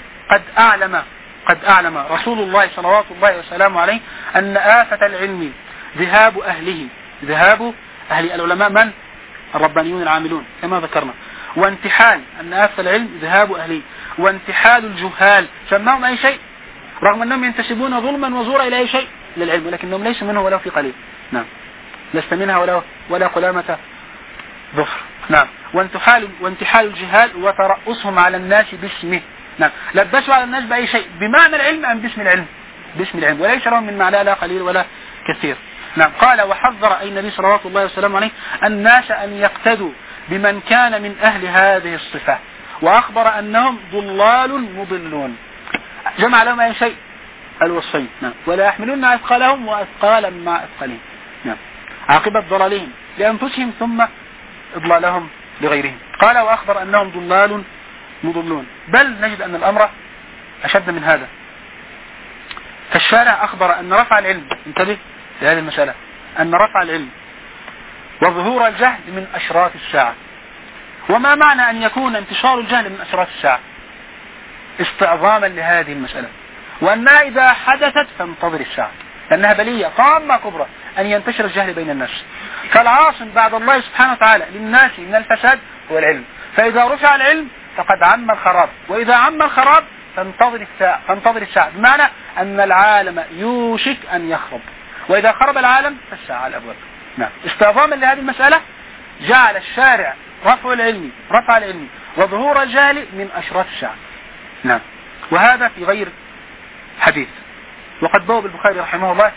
قد أعلم رسول الله صلوات الله وسلامه عليه أن آفة العلم ذهاب أهله العلماء من؟ الربانيون العاملون كما ذكرنا. وانتحال أن آفة العلم ذهاب أهله، وانتحال الجهال سماهم أي شيء رغم أنهم ينتسبون ظلما وزورا إلى أي شيء للعلم، ولكنهم ليس منه ولا في قليل. نعم لست منها ولا قلامة ظفر. نعم وانتحال الجهال وترأسهم على الناس باسمه. نعم لبسوا على الناس بأي شيء بمعنى العلم أم باسم العلم؟ باسم العلم، وليس لهم من معنى لا قليل ولا كثير. نعم قال وحذر أي النبي صلوات الله وسلامه عليه الناس أن يقتدوا بمن كان من أهل هذه الصفة، وأخبر أنهم ضلال مضلون. جمع لهم أي شيء؟ الوصفين. نعم ولا يحملون أثقالهم وأثقالا مع أثقالهم. نعم عاقبة ضلالهم لأنفسهم ثم إضلالهم لغيرهم. قال وأخبر أنهم ضلال مضلون. بل نجد أن الأمر أشد من هذا. فالشارع أخبر أن رفع العلم، انتبه لهذه المسألة، أن رفع العلم وظهور الجهل من أشراط الساعة. وما معنى أن يكون انتشار الجهل من أشراط الساعة؟ استعظاما لهذه المسألة، وأنها إذا حدثت فانتظر الساعة، لأنها بلية طامة كبرى أن ينتشر الجهل بين الناس. فالعاصم بعد الله سبحانه وتعالى للناس من الفساد هو العلم. فإذا رفع العلم فقد عم الخراب، وإذا عم الخراب فانتظر الساعة، بمعنى أن العالم يوشك أن يخرب، وإذا خرب العالم فالساعة على الأبواب. نعم استعظاما لهذه المسألة جعل الشارع رفع العلم وظهور الجهل من أشراط الساعة. نعم وهذا في غير حديث. وقد بوب البخاري رحمه الله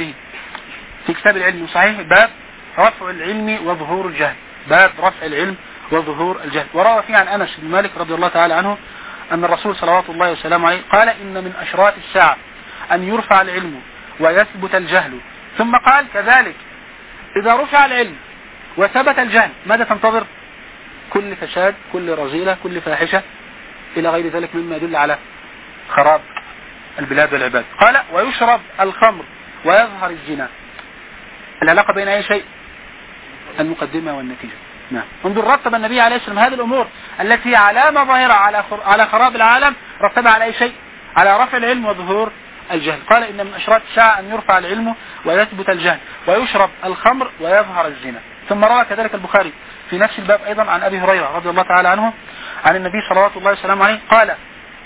في كتاب العلم صحيح باب رفع العلم وظهور الجهل، باب رفع العلم وظهور الجهل. وروى فيه عن أنس بن مالك رضي الله تعالى عنه أن الرسول صلوات الله وسلامه عليه قال إن من أشراط الساعة أن يرفع العلم ويثبت الجهل. ثم قال كذلك إذا رفع العلم وثبت الجهل ماذا تنتظر؟ كل فساد، كل رذيلة، كل فاحشة إلى غير ذلك مما يدل على خراب البلاد والعباد. قال ويشرب الخمر ويظهر الزنا. العلاقة بين أي شيء؟ المقدمة والنتيجة. نعم انظر رتب النبي عليه السلام هذه الأمور التي علامة ظاهرة على خراب العالم، رتبها على أي شيء؟ على رفع العلم وظهور الجهل. قال إن من أشراط الساعة أن يرفع العلم ويثبت الجهل ويشرب الخمر ويظهر الزنا. ثم روى كذلك البخاري في نفس الباب أيضا عن أبي هريرة رضي الله تعالى عنه عن النبي صلوات الله وسلامه عليه قال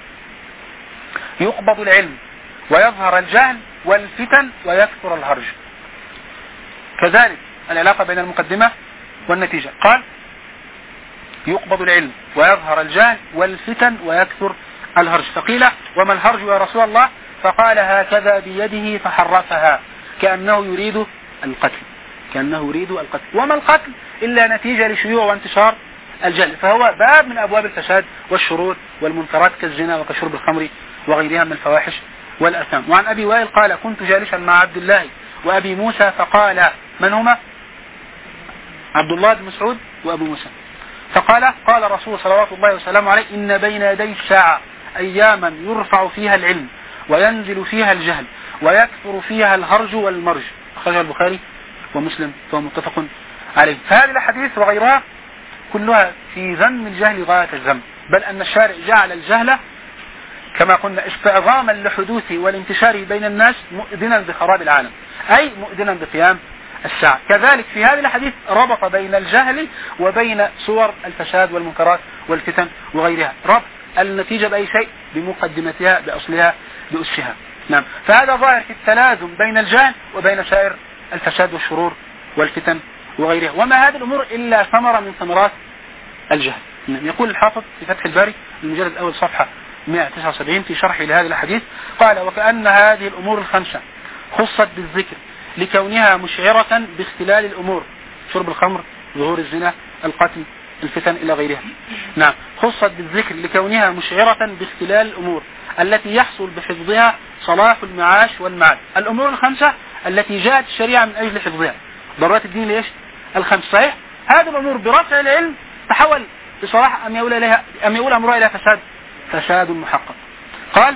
يقبض العلم ويظهر الجهل والفتن ويكثر الهرج. كذلك العلاقة بين المقدمة والنتيجة. قال يقبض العلم ويظهر الجهل والفتن ويكثر الهرج. فقيل وما الهرج يا رسول الله؟ فقال هكذا بيده فحرفها كأنه يريد القتل. وما القتل إلا نتيجة لشيوع وانتشار الجهل، فهو باب من أبواب الفساد والشرور والمنكرات كالزنا وكشرب الخمر وغيرها من الفواحش والأثام. وعن أبي وائل قال كنت جالسا مع عبد الله وأبي موسى فقال من هما؟ عبد الله بن مسعود وأبو موسى. فقال قال رسول صلوات الله وسلامه عليه إن بين يدي الساعة أياما يرفع فيها العلم وينزل فيها الجهل ويكثر فيها الهرج والمرج. أخرجه البخاري ومسلم فهو متفق عليه. فهذه الحديث وغيرها كلها في ذم الجهل غاية الذم، بل أن الشارع جعل الجهل كما قلنا استعظاما لحدوثه والانتشاره بين الناس مؤذنا بخراب العالم، أي مؤذنا بقيام الساعة. كذلك في هذه الحديث ربط بين الجهل وبين صور الفساد والمنكرات والفتن وغيرها، ربط النتيجة بأي شيء؟ بمقدمتها، بأصلها، بأسها. نعم فهذا ظاهر في التلازم بين الجهل وبين سائر الفساد والشرور والفتن وغيرها. وما هذه الأمور إلا ثمرة من ثمرات الجهل. يقول الحافظ في فتح الباري المجلد الأول صفحة 179 في شرح لهذه الحديث قال: وكأن هذه الأمور الخمسة خصت بالذكر لكونها مشعرة باختلال الأمور، شرب الخمر، ظهور الزنا، القتل، الفتن إلى غيرها. نعم، خصت بالذكر لكونها مشعرة باختلال الأمور التي يحصل بحفظها صلاح المعاش والمعاد. الأمور الخمسة التي جاءت الشريعة من أجل حفظها، ضرورات الدين ليش؟ الخمس. صحيح؟ هذه الأمور برفع العلم تحول بصلاح أم يقول أمرها إلى فساد محقق. قال: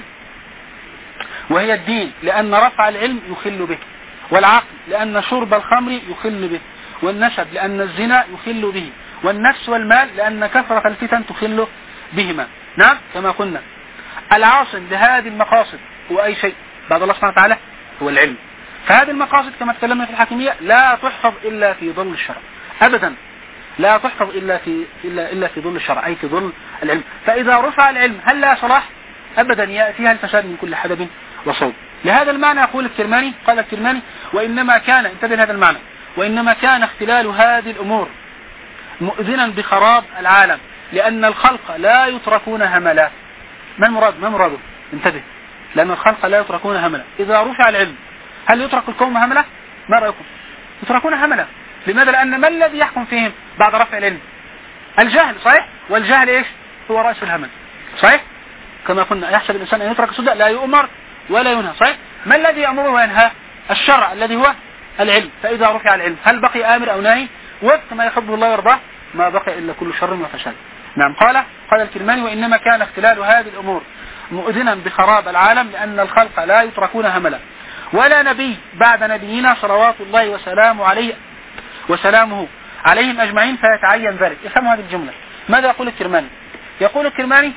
وهي الدين لأن رفع العلم يخل به، والعقل لأن شرب الخمر يخل به، والنسب لأن الزنا يخل به، والنفس والمال لأن كثرة الفتن تخل بهما. نعم، كما قلنا العاصم لهذه المقاصد هو أي شيء بعد الله سبحانه وتعالى؟ هو العلم. فهذه المقاصد كما تكلمنا في الحاكمية لا تحفظ إلا في ظل الشرع، أبدا لا تحفظ إلا في ظل الشرع، أي في ظل العلم. فإذا رفع العلم هل لا صلاح؟ أبدا، يأتيها الفساد من كل حدب وصوب. لهذا المعنى يقول الكرماني، قال الكرماني: وإنما كان، انتبه لهذا المعنى، وإنما كان اختلال هذه الأمور مؤذنا بخراب العالم، لأن الخلق لا يتركون هملا. ما المراد؟ انتبه، لأن الخلق لا يتركون هملا. إذا رفع العلم هل يترك القوم هملا؟ ما رأيكم؟ يتركون هملا. لماذا؟ لأن ما الذي يحكم فيهم بعد رفع العلم؟ الجهل. صحيح؟ والجهل إيش؟ هو رأس الهمل. صحيح؟ كما قلنا: يحسب الإنسان أن يترك سدى، لا يؤمر ولا ينهى. صحيح؟ ما الذي يأمره وينهى؟ الشرع الذي هو العلم. فإذا رفع العلم هل بقي آمر أو ناهي؟ وفق ما يحب الله ويرضاه، ما بقي إلا كل شر وفساد. نعم. قال الكرماني: وإنما كان اختلال هذه الأمور مؤذنا بخراب العالم، لأن الخلق لا يتركون هملا، ولا نبي بعد نبينا صلوات الله وسلامه عليهم أجمعين فيتعين ذلك. افهموا هذه الجملة. ماذا يقول الكرماني؟ يقول الكرماني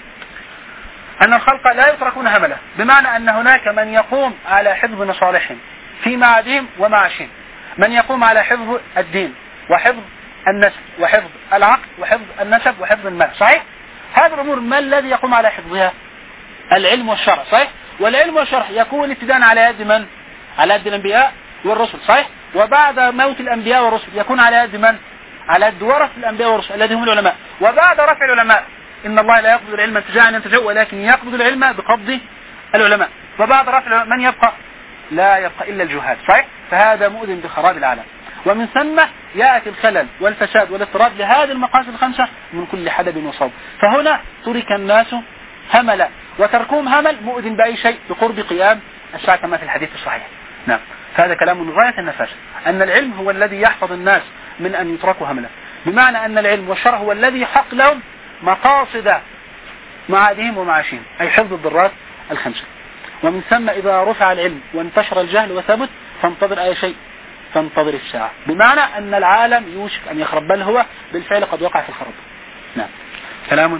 أن الخلق لا يتركون هملا، بمعنى أن هناك من يقوم على حفظ مصالحهم في معادهم ومعاشهم، من يقوم على حفظ الدين وحفظ النسب وحفظ العقل وحفظ النسب وحفظ المال. صحيح؟ هذه الأمور ما الذي يقوم على حفظها؟ العلم والشرع. صحيح؟ والعلم والشرع يكون ابتداء على يد من؟ على يد الأنبياء والرسل. صحيح؟ وبعد موت الأنبياء والرسل يكون على يد من؟ على يد ورث الأنبياء والرسل الذي هم العلماء. وبعد رفع العلماء، إن الله لا يقبض العلم انتزاعا ينتزعه، ولكن يقبض العلم بقبض العلماء. وبعد رفع من يبقى؟ لا يبقى إلا الجهاد. صحيح؟ فهذا مؤذن بخراب العالم، ومن ثم يأتي الخلل والفساد والاضطراب لهذه المقاصد الخمسة من كل حدب وصوب. فهنا ترك الناس هملا، وتركهم همل مؤذن بأي شيء؟ بقرب قيام الساعة كما في الحديث الصحيح. نعم. فهذا كلام من غاية النفاسة، أن العلم هو الذي يحفظ الناس من أن يتركوا هملا، بمعنى أن العلم والشرع هو الذي يحق لهم مقاصد معادهم ومعاشهم، أي حفظ الضرات الخمسة. ومن ثم إذا رفع العلم وانتشر الجهل وثبت فانتظر أي شيء، فانتظر الساعة، بمعنى أن العالم يوشك أن يخرب، بل هو بالفعل قد وقع في الخراب. نعم. كلام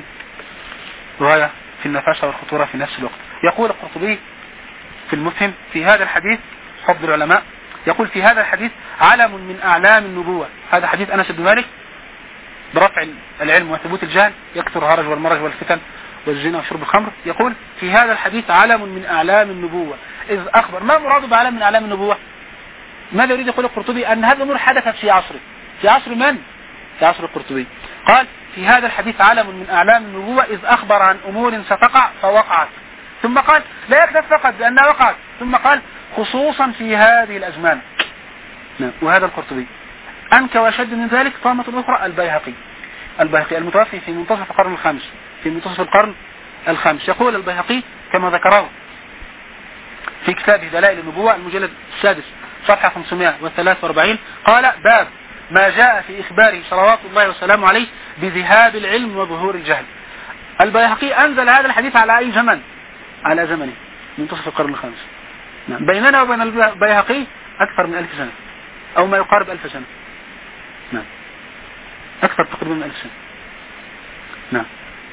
غاية في النفاسة والخطورة في نفس الوقت. يقول القرطبي في المفهم في هذا الحديث فضل العلماء، يقول: في هذا الحديث علم من أعلام النبوة. هذا حديث أنس بن مالك برفع العلم وثبوت الجهل، يكثر الهرج والمرج والفتن والزنا وشرب الخمر. يقول: في هذا الحديث علم من أعلام النبوة، إذ أخبر. ما مراد بعلم من أعلام النبوة؟ ماذا يريد يقول القرطبي؟ أن هذه الأمور حدثت في عصره. في عصر من؟ في عصر القرطبي. قال: في هذا الحديث علم من أعلام النبوة، إذ أخبر عن أمور ستقع فوقعت. ثم قال: لا يكتف فقط بأنها وقعت، ثم قال: خصوصا في هذه الأزمان. وهذا القرطبي. أنكى وشد من ذلك طامة أخرى البيهقي المتوفي في منتصف القرن الخامس. يقول البيهقي كما ذكره في كتابه دلائل النبوة المجلد السادس صفحة 543، قال: باب ما جاء في إخباره صلوات الله وسلامه عليه بذهاب العلم وظهور الجهل. البيهقي أنزل هذا الحديث على أي زمن؟ على زمنه منتصف القرن الخامس. نعم. بيننا وبين البيهقي أكثر من 1000 سنة أو ما يقارب 1000 سنة. نعم. أكثر تقريبا من 1000 سنة. نعم.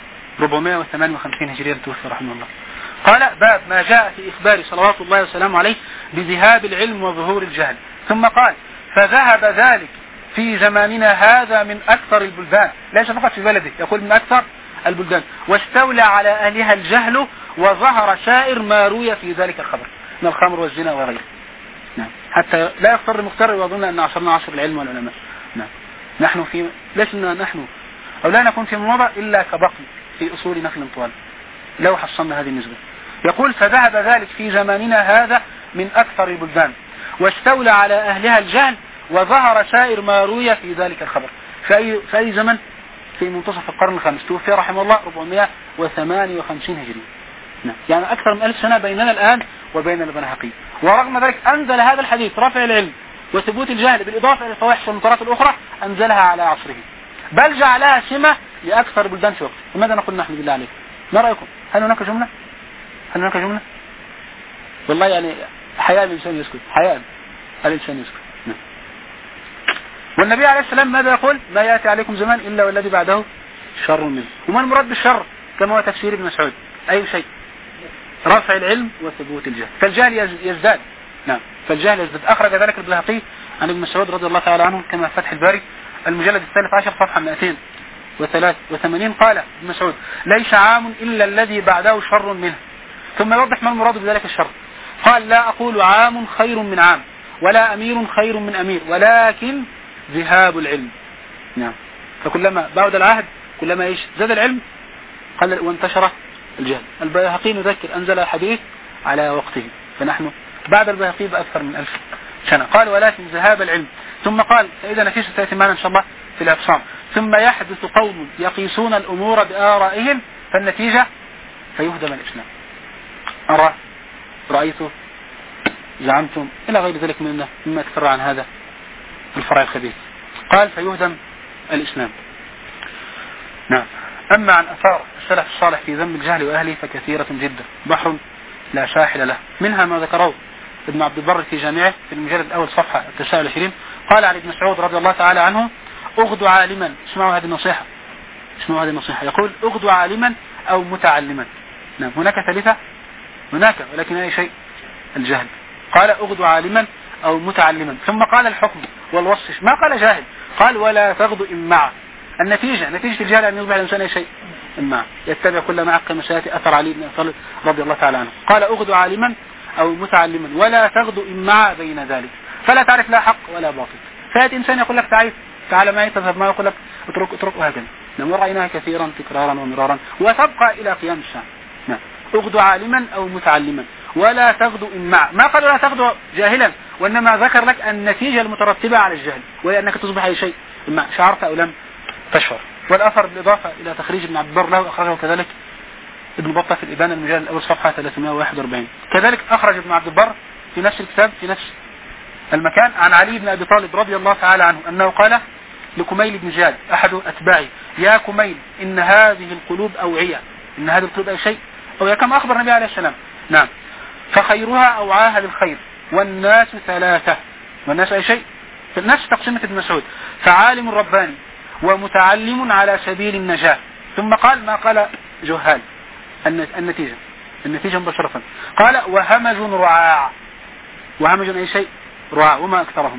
458 هجرية توفي رحمه الله. قال: باب ما جاء في إخبار صلوات الله وسلامه عليه بذهاب العلم وظهور الجهل. ثم قال: فذهب ذلك في زماننا هذا من أكثر البلدان، ليس فقط في بلده، يقول من أكثر البلدان، واستولى على أهلها الجهل، وظهر سائر ما روي في ذلك الخبر من الخمر والزنا وغيره. نعم. حتى لا يغتر المغتر ويظن أن عصرنا عصر العلم والعلماء. نعم. نحن لسنا نحن أو لا نكون في مضى إلا كبقي في أصول نخل طوال لو حصلنا هذه النسبة. يقول فذهب ذلك في زماننا هذا من أكثر البلدان واستولى على أهلها الجهل وظهر سائر ما روي في ذلك الخبر. في أي زمن؟ في منتصف القرن الخامس، توفي رحمه الله 458 هجري. نعم. يعني أكثر من 1000 سنة بيننا الآن وبين البيهقي. ورغم ذلك أنزل هذا الحديث رفع العلم وثبوت الجهل بالإضافة إلى الفواحش والمنكرات الأخرى أنزلها على عصره، بل جعلها سمة لأكثر بلدان في وقته. لماذا نقول نحن بالله عليك؟ ما رأيكم؟ هل هناك جملة؟ والله يعني حياء الإنسان يسكت، حياء الإنسان يسكت. نعم. والنبي عليه السلام ماذا يقول؟ ما يأتي عليكم زمان إلا والذي بعده شر منه. وما المراد بالشر كما هو تفسير ابن مسعود؟ أي شيء رفع العلم وثبوت الجهل، فالجهل يزداد. نعم. فالجهل يزداد. أخرج ذلك البيهقي عن ابن مسعود رضي الله تعالى عنه كما فتح الباري المجلد 13 صفحة 283. قال ابن مسعود ليس عام إلا الذي بعده شر منه. ثم يوضح ما المراد بذلك الشر. قال لا أقول عام خير من عام ولا أمير خير من أمير ولكن ذهاب العلم. نعم. فكلما بعد العهد كلما زاد العلم قال وانتشر الجهل. البيهقي يذكر أنزل الحديث على وقته، فنحن بعد البيهقي بأكثر من 1000 سنة. قال ولكن ذهاب العلم. ثم قال فإذا نفيس تأتي معنا إن شاء الله في الأقسام. ثم يحدث قوم يقيسون الأمور بآرائهم فالنتيجة فيهدم الإسلام. أرى، رأيت، زعمتم إلى غير ذلك مما تفرع عن هذا الفرع الخبيث. قال فيهدم الإسلام. نعم. أما عن أثار السلف الصالح في ذم الجهل وأهله فكثيرة جدا، بحر لا ساحل له. منها ما ذكره ابن عبد البر في جامعه في المجلد الأول صفحة 29. قال عن ابن مسعود رضي الله تعالى عنه اغدو عالما. اسمعوا هذه النصيحة. يقول اغدو عالما أو متعلما. نعم. هناك ثالثة، هناك، ولكن أي شيء الجهل. قال اغدو عالما أو متعلما. ثم قال الحكم والوصف، ما قال جاهل، قال ولا تغدو إمعا. نتيجة الجهل أن يصبح الإنسان أي شيء إمعا، يتبع كل ما كما سيأتي أثر علي بن طالب رضي الله تعالى عنه. قال اغدو عالما أو متعلما ولا تغدو إمعا بين ذلك، فلا تعرف لا حق ولا باطل. فيأتي إنسان يقول لك تعال معي تذهب معي، يقول لك اترك وهكذا. ورأيناها كثيرا تكرارا ومرارا وتبقى إلى قيام الساعة. نعم. اغدو عالما أو متعلما ولا تغدو إمعا. ما قال لا تغدو جاهلا، وإنما ذكر لك النتيجة المترتبة على الجهل، وهي أنك تصبح أي شيء إما شعرت أو لم تشعر. والأثر بالإضافة إلى تخريج ابن عبد البر له أخرجه كذلك ابن بطة في الإبانة المجلد الأول صفحة 341. كذلك أخرج ابن عبد البر في نفس الكتاب في نفس المكان عن علي بن أبي طالب رضي الله تعالى عنه أنه قال لكميل بن زياد أحد أتباعي يا كميل إن هذه القلوب أوعية، إن هذه القلوب أي شيء أو كما أخبر النبي عليه السلام. نعم. فخيرها أوعاها للخير والناس ثلاثة. والناس أي شيء، الناس تقسيمة ابن مسعود، فعالم رباني ومتعلم على سبيل النجاة. ثم قال ما قال جهال. النتيجة مباشرة قال وهمج رعاع. وهمج أي شيء رعاع وما أكثرهم.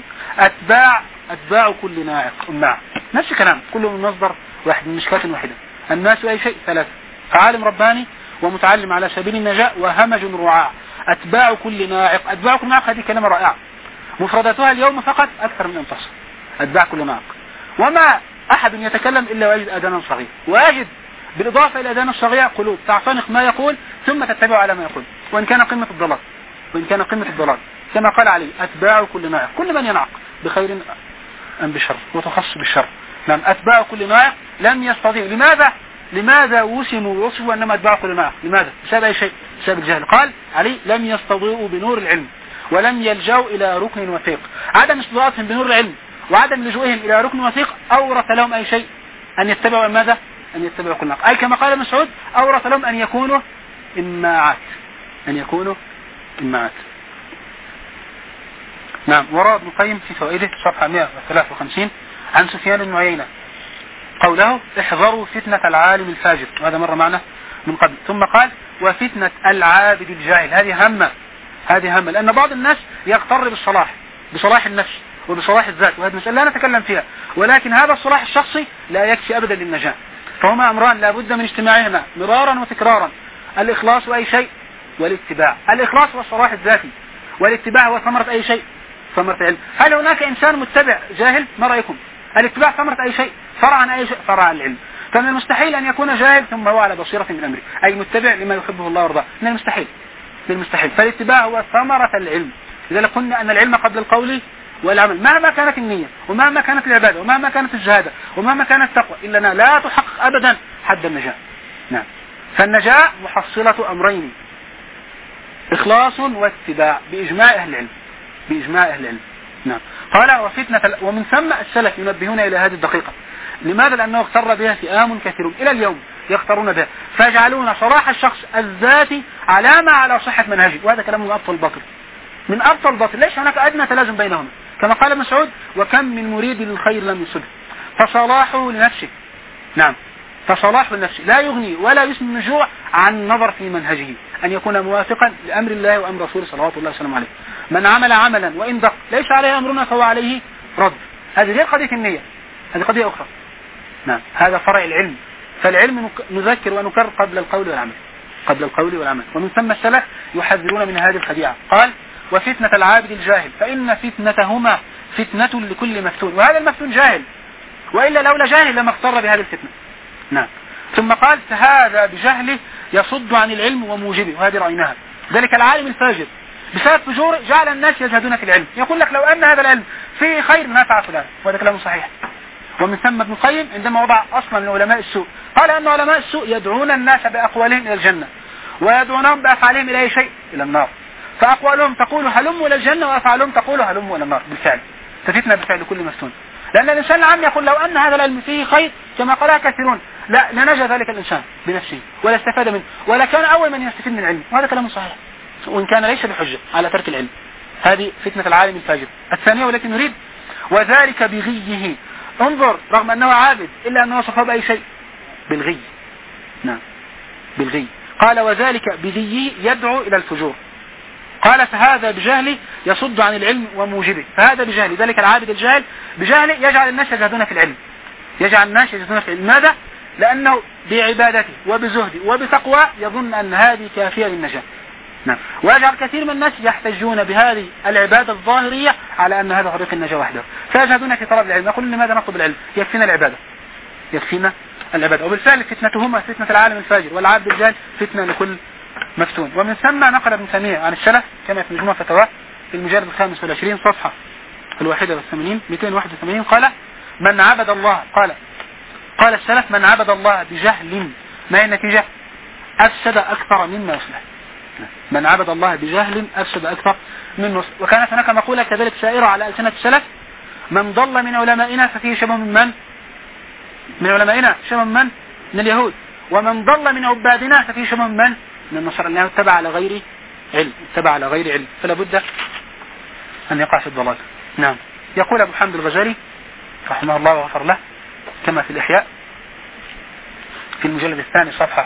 أتباع كل ناعق أمع. نفس الكلام كله من مصدر واحد من مشكاة واحدة. الناس أي شيء ثلاثة، فعالم رباني ومتعلم على سبيل النجاة وهمج رعاع. أتباع كل ناعق. أتباع كل ناعق هذه كلمة رائعة، مفرداتها اليوم فقط أكثر من أن تصل. أتباع كل ناعق. وما أحد يتكلم إلا ويجد أذانا صغير، ويجد بالإضافة إلى أذان الصغير قلوب تعتنق ما يقول ثم تتبع على ما يقول، وإن كان قمة الضلال كما قال عليه أتباع كل ناعق. كل من ينعق بخير أم بشر وتخص بالشر. نعم. أتباع كل ناعق لم يستطيع. لماذا وصفوا أنما أتباع كل ناعق؟ لماذا؟ بسبب أي شيء، بسبب الجهل. قال علي لم يستضيئوا بنور العلم ولم يلجأوا إلى ركن وثيق. عدم استضاءتهم بنور العلم وعدم لجوئهم إلى ركن وثيق أورث لهم أي شيء أن يتبعوا ماذا؟ أن يتبعوا كل ناعق. أي كما قال مسعود أورث لهم أن يكونوا إماعات. نعم. وراء ابن القيم في فوائده صفحة 153 عن سفيان بن عيينة قوله احذروا فتنة العالم الفاجر، وهذا مر معنا من قبل. ثم قال وفتنة العابد الجاهل. هذه همة لأن بعض الناس يغتر بصلاح النفس وبصلاح الذات، وهذه مسألة لا نتكلم فيها، ولكن هذا الصلاح الشخصي لا يكفي أبدا للنجاة. فهما أمران لا بد من اجتماعهما مرارا وتكرارا، الإخلاص وأي شيء والاتباع. الإخلاص هو الصلاح الذاتي، والاتباع هو ثمرة أي شيء، ثمرة علم. هل هناك إنسان متبع جاهل؟ ما رأيكم؟ الاتباع ثمرة أي شيء، فرع عن أي شيء، فرع عن العلم. فمن المستحيل أن يكون جاهل ثم هو على بصيرة من أمره، أي متبع لما يحبه الله ويرضاه، من المستحيل. فالاتباع هو ثمرة العلم. لذلك قلنا أن العلم قبل القول والعمل، مهما كانت النية ومهما كانت العبادة ومهما كانت الجهادة ومهما كانت التقوى، إلا لا تحقق أبدا حد النجاة. نعم. فالنجاة محصلة أمرين: إخلاص واتباع، بإجماع أهل العلم، بإجماع أهل العلم. نعم. قال ومن ثم السلف ينبهون إلى هذه الدقيقة. لماذا؟ لأنه اغتر بها فئام كثيرون إلى اليوم يغترون بها، فيجعلون صلاح الشخص الذاتي علامة على صحة منهجه، وهذا كلام من أبطل الباطل، من أبطل الباطل. ليس هناك أدنى تلازم بينهما، كما قال مسعود: وكم من مريد للخير لم يصبه. فصلاحه لنفسه، نعم، فصلاحه لنفسه لا يغني ولا يسمن النجوع عن النظر في منهجه، أن يكون موافقا لأمر الله وأمر رسوله صلوات الله وسلامه عليه. من عمل عملا وإن دق ليس عليه أمرنا فهو عليه رد. هذه غير قضية النية، هذه قضية أخرى. نعم. هذا فرع العلم. فالعلم نذكر ونكرر قبل القول والعمل، قبل القول والعمل. ومن ثم السلف يحذرون من هذه الخديعة. قال: وفتنة العابد الجاهل فإن فتنتهما فتنة لكل مفتون. وهذا المفتون جاهل، وإلا لولا جاهل لما اغتر بهذه الفتنة. نعم. ثم قال: فهذا بجهله يصد عن العلم وموجبه. وهذه رأيناها. ذلك العالم الفاجر بسبب فجوره جعل الناس يزهدون في العلم، يقول لك لو أن هذا العلم فيه خير نفع فلان، وهذا كلام صحيح. ومن ثم ابن القيم عندما وضع أصلا من علماء السوء قال أن علماء السوء يدعون الناس بأقوالهم إلى الجنة ويدعونهم بأفعالهم إلى أي شيء؟ إلى النار. فأقوالهم تقول هلموا إلى الجنة وأفعالهم تقول هلموا إلى النار. بالفعل ففتنة بالفعل كل مفتون. لأن الإنسان العام يقول لو أن هذا العلم فيه خير كما قالها كثيرون لنجا ذلك الإنسان بنفسه ولا استفاد منه ولا كان أول من يستفيد من العلم، وهذا كلام صحيح وإن كان ليس بحجة على ترك العلم. هذه فتنة العالم الفاجر. الثانية والتي نريد: وذلك بغيه. انظر، رغم أنه عابد إلا أنه وصفه بأي شيء؟ بالغي. نعم، بالغي. قال: وذلك بغيه يدعو إلى الفجور. قال: فهذا بجهله يصد عن العلم وموجبه. فهذا بجهله، ذلك العابد الجاهل بجهله يجعل الناس يزهدون في العلم، يجعل الناس يزهدون في العلم. ماذا؟ لأنه بعبادته وبزهده وبتقوى يظن أن هذه كافية للنجاة. نعم. ويجعل كثير من الناس يحتجون بهذه العبادة الظاهرية على أن هذا طريق النجاة وحده، فيجهدون في طلب العلم. يقول: لماذا نطلب العلم؟ يكفينا العبادة، يكفينا العبادة. وبالفعل فتنتهما فتنة العالم الفاجر والعبد الجاهل فتنة لكل مفتون. ومن ثم نقل ابن تيمية عن السلف كما في مجموع فتاواه في المجلد 25 صفحة 81 281 قال: من عبد الله قال السلف: من عبد الله بجهل ما هي النتيجة؟ أفسد أكثر مما يصلح. من عبد الله بجهل أفسد أكثر من وصل. وكانت هناك مقولة كذلك سائرة على ألسنة السلف: من ضل من علمائنا ففيه شبه من علمائنا شبه من اليهود، ومن ضل من عبادنا ففيه شبه من النصارى، لأنه اتبع على غير علم، فلا بد أن يقع في الضلال. نعم. يقول أبو حامد الغزالي رحمه الله وغفر له كما في الإحياء في المجلد الثاني صفحة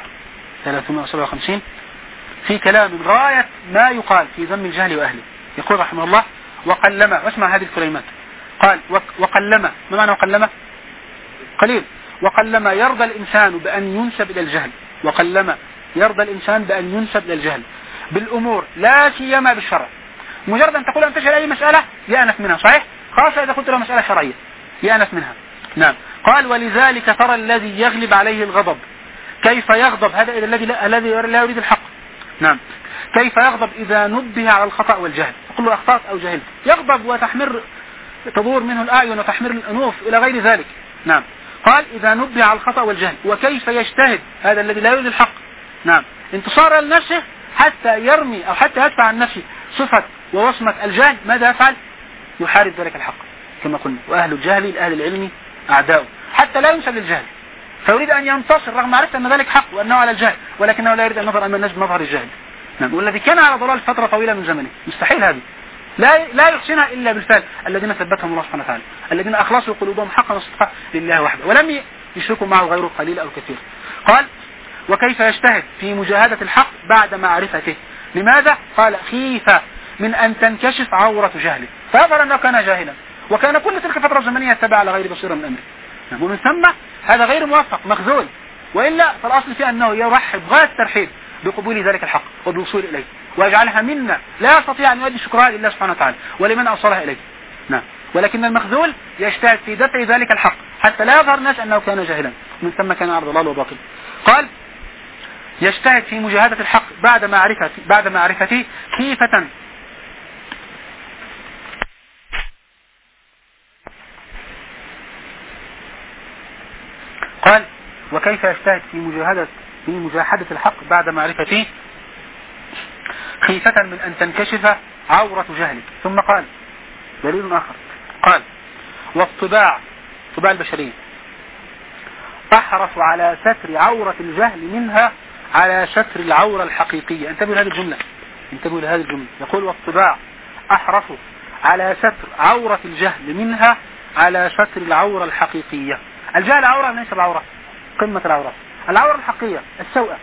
357 في كلام غاية ما يقال في ذم الجهل وأهله. يقول رحمه الله: وقلما، واسمع هذه الكلمات، قال: وقلما، ما معنى وقلما؟ قليل. وقلما يرضى الإنسان بأن ينسب إلى الجهل، وقلما يرضى الإنسان بأن ينسب إلى الجهل بالأمور لا سيما بالشرع. مجرد أن تقول أن تجهل أي مسألة يأنف منها، صحيح؟ خاصة إذا قلت له مسألة شرعية يأنف منها. نعم. قال: ولذلك ترى الذي يغلب عليه الغضب كيف يغضب، هذا الذي لا يريد الحق. نعم. كيف يغضب إذا نبه على الخطأ والجهل، يقول له أخطأت أو جهلت، يغضب وتحمر تدور منه الأعين وتحمر الأنوف إلى غير ذلك. نعم. قال: إذا نبه على الخطأ والجهل. وكيف يجتهد هذا الذي لا يريد الحق، نعم، انتصارا لنفسه حتى يرمي أو حتى يدفع عن نفسه صفة ووصمة الجهل، ماذا يفعل؟ يحارب ذلك الحق كما قلنا. وأهل الجهل لأهل العلم أعداء، حتى لا ينسب للجهل، فيريد أن ينتصر رغم معرفة أن ذلك حق وأنه على الجهل، ولكنه لا يريد أن يظهر أمام الناس بمظهر الجهل. نعم. والذي كان على ضلال فترة طويلة من زمنه مستحيل هذه لا يحسنها إلا بالفعل الذين ثبتهم الله سبحانه وتعالى، الذين أخلصوا قلوبهم حقا وصدقا لله وحده ولم يشركوا معه غيره قليل أو كثير. قال: وكيف يجتهد في مجاهدة الحق بعد معرفته. لماذا؟ قال: خيف من أن تنكشف عورة جهله، فيظهر أنه كان جاهلا وكان كل تلك الفترة الزمنية يتبع على غير بصيرة من أمره. ومن ثم هذا غير موفق مخذول، وإلا فالأصل فيه أنه يرحب غاية الترحيب بقبول ذلك الحق وبالوصول إليه ويجعلها منا لا يستطيع أن يؤدي شكرها لله سبحانه وتعالى ولمن أوصلها إليه. نعم. ولكن المخذول يجتهد في دفع ذلك الحق حتى لا يظهر الناس أنه كان جاهلا، من ثم كان على ضلال وباطل. قال يجتهد في مجاهدة الحق بعد معرفته كيفة قال وكيف يجتهد في مجاهدة الحق بعد معرفته خيفة من أن تنكشف عورة جهله. ثم قال دليل آخر، قال والطباع البشرية أحرص على ستر عورة الجهل منها على ستر العورة الحقيقية. انتبهوا لهذه الجملة. يقول والطباع أحرص على ستر عورة الجهل منها على ستر العورة الحقيقية. الجهل عورة ليس بعورة، قمة العورة الحقيقية السوءة.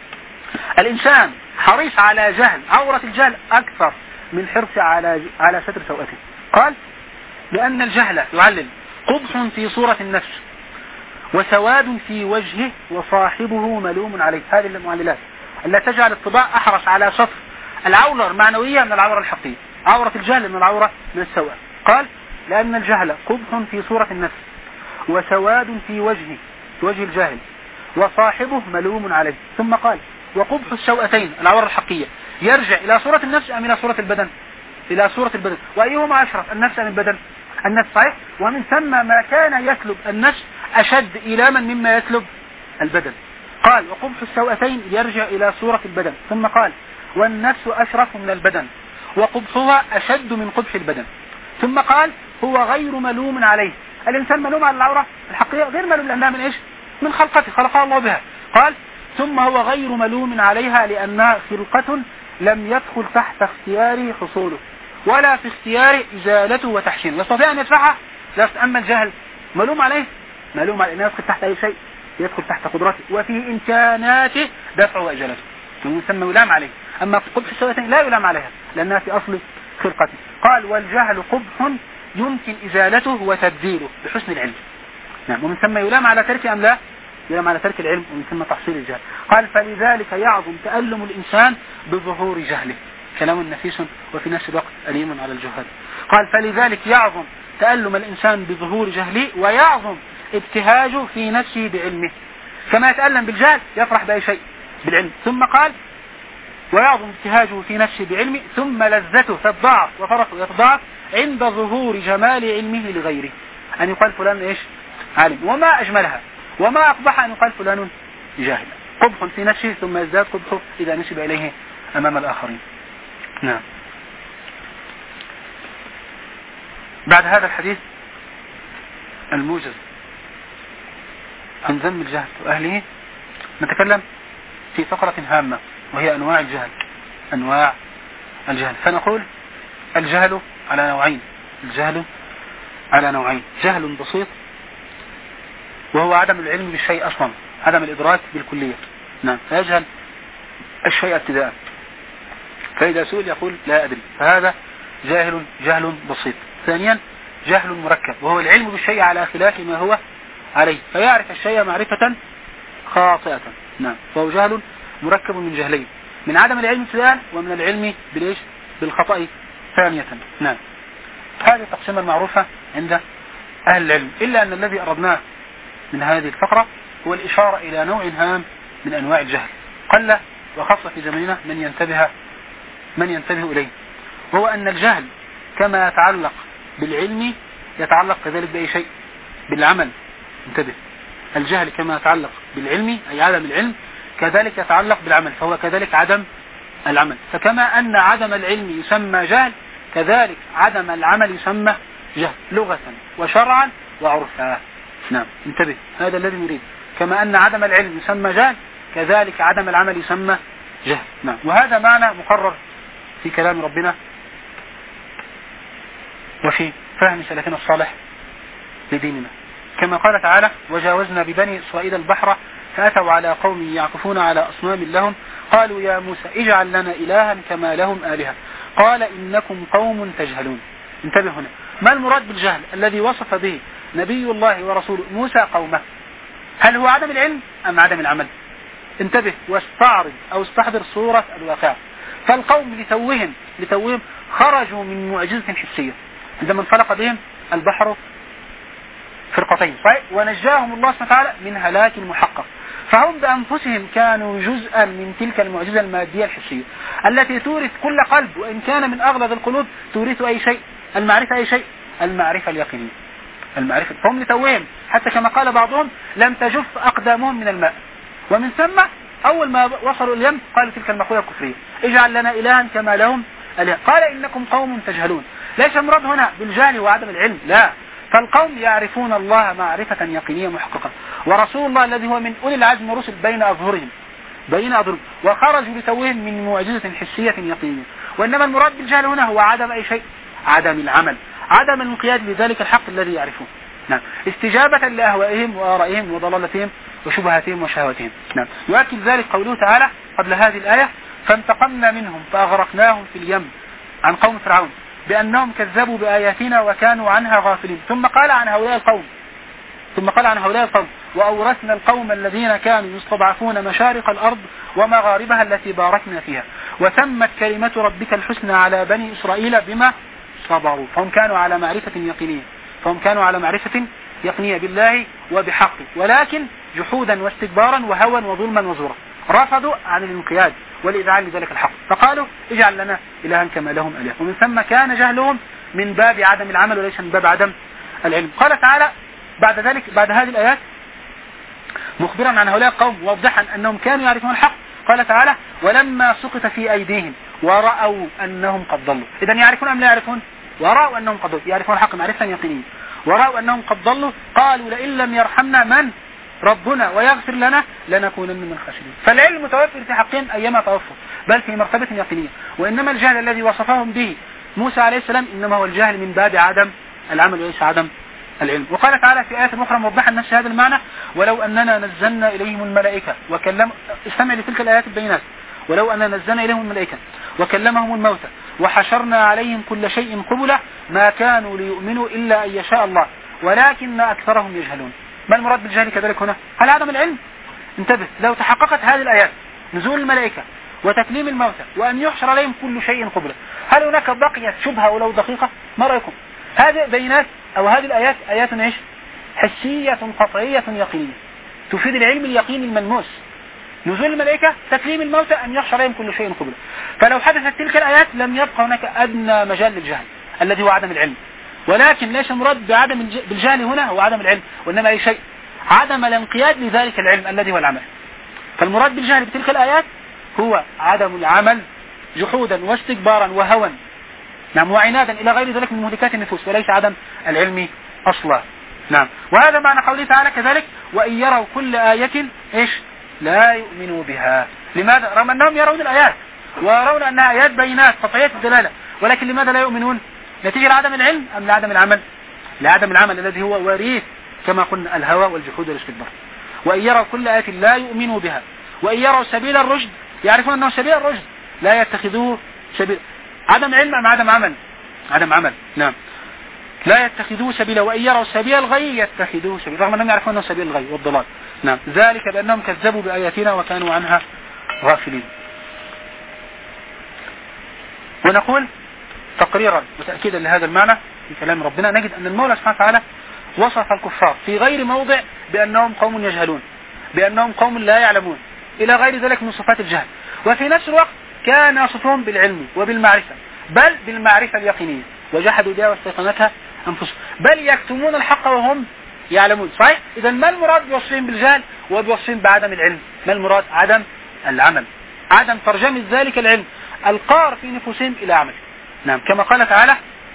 الإنسان حريص على جهل عورة الجهل أكثر من حرص على ستر سوءته. قال لأن الجهل يعلل قبح في صورة النفس وسواد في وجهه وصاحبه ملوم عليه. هذه المعللات التي تجعل الطباع أحرص على سطر العورة المعنوية من العورة الحقيقية، عورة الجهل من العورة من السوء. قال لأن الجهل قبح في صورة النفس وسواد في وجه الجاهل وصاحبه ملوم عليه. ثم قال وقبح السوءتين العورة الحقيقية يرجع إلى صورة النفس أم إلى صورة البدن؟ إلى صورة البدن. وأيهما أشرف، النفس أم البدن؟ النفس صحيح. ومن ثم ما كان يسلب النفس أشد إيلاما مما يسلب البدن. قال وقبح السوءتين يرجع إلى صورة البدن. ثم قال والنفس أشرف من البدن وقبحها أشد من قبح البدن. ثم قال هو غير ملوم عليه. الإنسان ملوم على العورة الحقيقية، غير ملوم لأنها من إيش؟ من خلقته، خلقها الله بها. قال ثم هو غير ملوم عليها لأنها خلقة لم يدخل تحت اختياره حصوله ولا في اختيار إزالته وتحسينه. يستطيع أن يدفعها؟ لا. أما الجهل ملوم عليه أنه يدخل تحت أي شيء، يدخل تحت قدرته وفيه إمكاناته دفعه وإزالته، يسمى يلام عليه. أما في قبح السوءتين لا يلام عليها لأنها في أصل خلقته. قال والجهل قبح يمكن إزالته وتبديله بحسن العلم. نعم. ومن ثم يلام على ترك أم لا؟ يلام على ترك العلم، ومن ثم تحصيل الجهل. قال فلذلك يعظم تألم الإنسان بظهور جهله. كلام نفيس وفي نفس الوقت أليم على الجهال. قال فلذلك يعظم تألم الإنسان بظهور جهله ويعظم ابتهاجه في نفسه بعلمه. كما يتألم بالجهل يفرح بأي شيء بالعلم. ثم قال ويعظم ابتهاجه في نفسه بعلمه ثم لذته تضاعف وفرحه يتضاعف عند ظهور جمال علمه لغيره. أن يقال فلان إيش؟ عالم. وما أجملها وما أقبح أن يقال فلان جاهل. قبح في نفسه ثم يزداد قبحه إذا نسب إليه أمام الآخرين. نعم. بعد هذا الحديث الموجز عن ذم الجهل وأهله نتكلم في فقرة هامة وهي أنواع الجهل. فنقول الجهل على نوعين. جهل بسيط وهو عدم العلم بالشيء أصلا، عدم الإدراك بالكلية. نعم. فيجهل الشيء ابتداء، فإذا سئل يقول لا أدري، فهذا جهل بسيط. ثانيا جهل مركب وهو العلم بالشيء على خلاف ما هو عليه، فيعرف الشيء معرفة خاطئة. نعم. فهو جهل مركب من جهلين، من عدم العلم ابتداء ومن العلم بالخطأ ثانية. نعم. هذه التقسيمة المعروفة عند أهل العلم، إلا أن الذي أردناه من هذه الفقرة هو الإشارة إلى نوع هام من أنواع الجهل قل وخاصة في زماننا من ينتبه إليه، وهو أن الجهل كما يتعلق بالعلم يتعلق كذلك بأي شيء بالعمل. انتبه، الجهل كما يتعلق بالعلم أي عدم العلم كذلك يتعلق بالعمل، فهو كذلك عدم العمل. فكما أن عدم العلم يسمى جهل كذلك عدم العمل يسمى جهل لغة وشرعا وعرفا. نعم. انتبه، هذا الذي نريد. كما أن عدم العلم يسمى جهل كذلك عدم العمل يسمى جهل. نعم. وهذا معنى مقرر في كلام ربنا وفي فهم سلفنا الصالح لديننا، كما قال تعالى وجاوزنا ببني إسرائيل البحر فأتوا على قوم يعكفون على أصنام لهم قالوا يا موسى اجعل لنا إلها كما لهم آلهة قال إنكم قوم تجهلون. انتبه هنا، ما المراد بالجهل الذي وصف به نبي الله ورسوله موسى قومه؟ هل هو عدم العلم أم عدم العمل؟ انتبه واستعرض أو استحضر صورة الواقع. فالقوم لتوهم خرجوا من معجزة حسية عندما انفلق بهم البحر فرقتين، صحيح؟ ونجاهم الله سبحانه وتعالى من هلاك محقق. فهم بأنفسهم كانوا جزءا من تلك المعجزة المادية الحسية التي تورث كل قلب، وإن كان من أغلظ القلوب تورث أي شيء، المعرفة أي شيء، المعرفة اليقينية، المعرفة. فهم لتوهم حتى كما قال بعضهم لم تجف أقدامهم من الماء، ومن ثم أول ما وصلوا اليم قالوا تلك المقولة الكفرية: اجعل لنا إلها كما لهم إله. قال إنكم قوم تجهلون. ليس المراد هنا بالجهل وعدم العلم، لا، فالقوم يعرفون الله معرفة يقينية محققة، ورسول الله الذي هو من أولي العزم الرسل بين أظهرهم وخرجوا لتوهم من معجزة حسية يقينية. وإنما المراد بالجهل هنا هو عدم أي شيء، عدم العمل، عدم الانقياد لذلك الحق الذي يعرفون. نعم، استجابة لأهوائهم وآرائهم وضلالتهم وشبهاتهم وشهواتهم. نعم، يؤكد ذلك قوله تعالى قبل هذه الآية: فانتقمنا منهم فأغرقناهم في اليم، عن قوم فرعون، بأنهم كذبوا بآياتنا وكانوا عنها غافلين. ثم قال عن هؤلاء القوم: وأورثنا القوم الذين كانوا يستضعفون مشارق الأرض ومغاربها التي باركنا فيها وتمت كلمة ربك الحسنى على بني إسرائيل بما صبروا. فهم كانوا على معرفة يقينية بالله وبحقه، ولكن جحودا واستكبارا وهوى وظلما وزورا رفضوا عن الانقياد والإذعان لذلك الحق، فقالوا اجعل لنا إلها كما لهم إله. ومن ثم كان جهلهم من باب عدم العمل وليس من باب عدم العلم. قال تعالى بعد ذلك، بعد هذه الآيات، مخبرا عن هؤلاء القوم موضحا أنهم كانوا يعرفون الحق، قال تعالى: ولما سقط في أيديهم ورأوا أنهم قد ضلوا. إذن يعرفون أم لا يعرفون؟ ورأوا أنهم قد ضلوا، يعرفون الحق معرفة يقينية، ورأوا أنهم قد ضلوا، قالوا لئن لم يرحمنا من ربنا ويغفر لنا لنكونن من الخاسرين. فالعلم متوفر في حقهم أيما توفر، بل في مرتبة يقينية. وإنما الجهل الذي وصفهم به موسى عليه السلام إنما هو الجهل من باب عدم العمل وليس عدم العلم. وقال تعالى في آية أخرى موضحا نفس هذا المعنى: ولو أننا نزلنا إليهم الملائكة استمع لتلك الآيات البينات: ولو أننا نزلنا إليهم الملائكة وكلمهم الموتى وحشرنا عليهم كل شيء قبلا ما كانوا ليؤمنوا إلا أن يشاء الله ولكن أكثرهم يجهلون. ما المراد بالجهل كذلك هنا؟ هل عدم العلم؟ انتبه، لو تحققت هذه الآيات، نزول الملائكة وتكليم الموتى وأن يحشر عليهم كل شيء قبلا، هل هناك بقيت شبهة ولو دقيقة؟ ما رأيكم؟ هذه بينات أو هذه الآيات آيات ايش؟ حسية قطعية يقينية تفيد العلم اليقيني الملموس. نزول الملائكة، تكليم الموتى، أن يحشر عليهم كل شيء قبلا. فلو حدثت تلك الآيات لم يبقى هناك أدنى مجال للجهل الذي هو عدم العلم. ولكن ليس مراد بالجهل هنا هو عدم العلم، وإنما أي شيء عدم الانقياد لذلك العلم الذي هو العمل. فالمراد بالجهل بتلك الآيات هو عدم العمل جحودا واستكبارا وهوى، نعم، وعنادا إلى غير ذلك من مهلكات النفوس، وليس عدم العلم أصلا. نعم، وهذا معنى قوله تعالى كذلك: وإن يروا كل آية إيش؟ لا يؤمنوا بها. لماذا؟ رغم أنهم يرون الآيات ويرون أنها آيات بينات قطعية الدلالة، ولكن لماذا لا يؤمنون؟ نتيجة لعدم العلم أم لعدم العمل؟ لعدم العمل الذي هو وريث كما قلنا الهوى والجحود والاستكبار. وإن يروا كل آية لا يؤمنوا بها وإن يروا سبيل الرشد، يعرفون أنه سبيل الرشد، لا يتخذوه سبيل. عدم علم أم عدم عمل؟ عدم عمل. نعم، لا يتخذوه سبيلا، وإن يروا سبيل الغي يتخذوه سبيلا، رغم أنهم يعرفون أنه سبيل الغي والضلال. نعم، ذلك بأنهم كذبوا بآياتنا وكانوا عنها غافلين. ونقول تقريرا وتأكيدا لهذا المعنى في كلام ربنا، نجد أن المولى سبحانه وتعالى وصف الكفار في غير موضع بأنهم قوم يجهلون، بأنهم قوم لا يعلمون، إلى غير ذلك من صفات الجهل. وفي نفس الوقت كان يصفهم بالعلم وبالمعرفة، بل بالمعرفة اليقينية، وجحدوا بها واستيقنتها أنفسهم، بل يكتمون الحق وهم يعلمون. صحيح؟ إذا ما المراد بوصفهم بالجهل وبوصفهم بعدم العلم؟ ما المراد؟ عدم العمل، عدم ترجمة ذلك العلم القار في نفوسهم إلى عمل. نعم، كما قال تعالى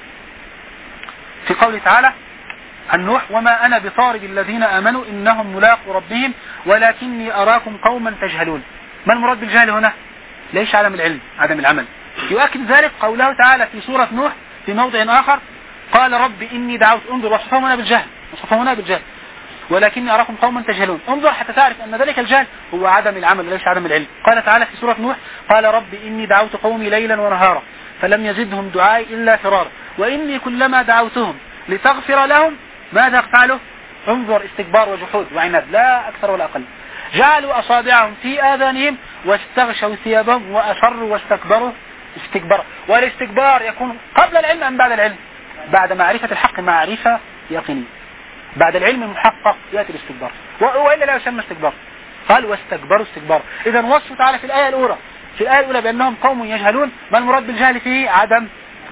في قوله تعالى عن نوح: وما أنا بطارد الذين آمنوا إنهم ملاقوا ربهم ولكني أراكم قوما تجهلون. ما المراد بالجهل هنا؟ ليس عدم العلم، عدم العمل. يؤكد ذلك قوله تعالى في سورة نوح في موضع آخر: قال رب إني دعوت. انظر، وصفهم هنا بالجهل ولكني أراكم قوما تجهلون. انظر حتى تعرف أن ذلك الجهل هو عدم العمل وليس عدم العلم. قال تعالى في سورة نوح: قال رب إني دعوت قومي ليلا ونهارا فلم يزدهم دعائي إلا فرارا وإني كلما دعوتهم لتغفر لهم ماذا فعلوا؟ انظر، استكبار وجحود وعناد، لا أكثر ولا أقل. جعلوا أصابعهم في آذانهم واستغشوا ثيابهم وأصروا واستكبروا استكبارا. والاستكبار يكون قبل العلم أم بعد العلم؟ بعد معرفة الحق معرفة يقينية، بعد العلم المحقق يأتي الاستكبار، وإلا لا يسمى استكبار. قال واستكبروا استكبارا. إذا وصفوا تعالى في الآية الأولى بأنهم قوم يجهلون، ما المراد بالجهل فيه؟ عدم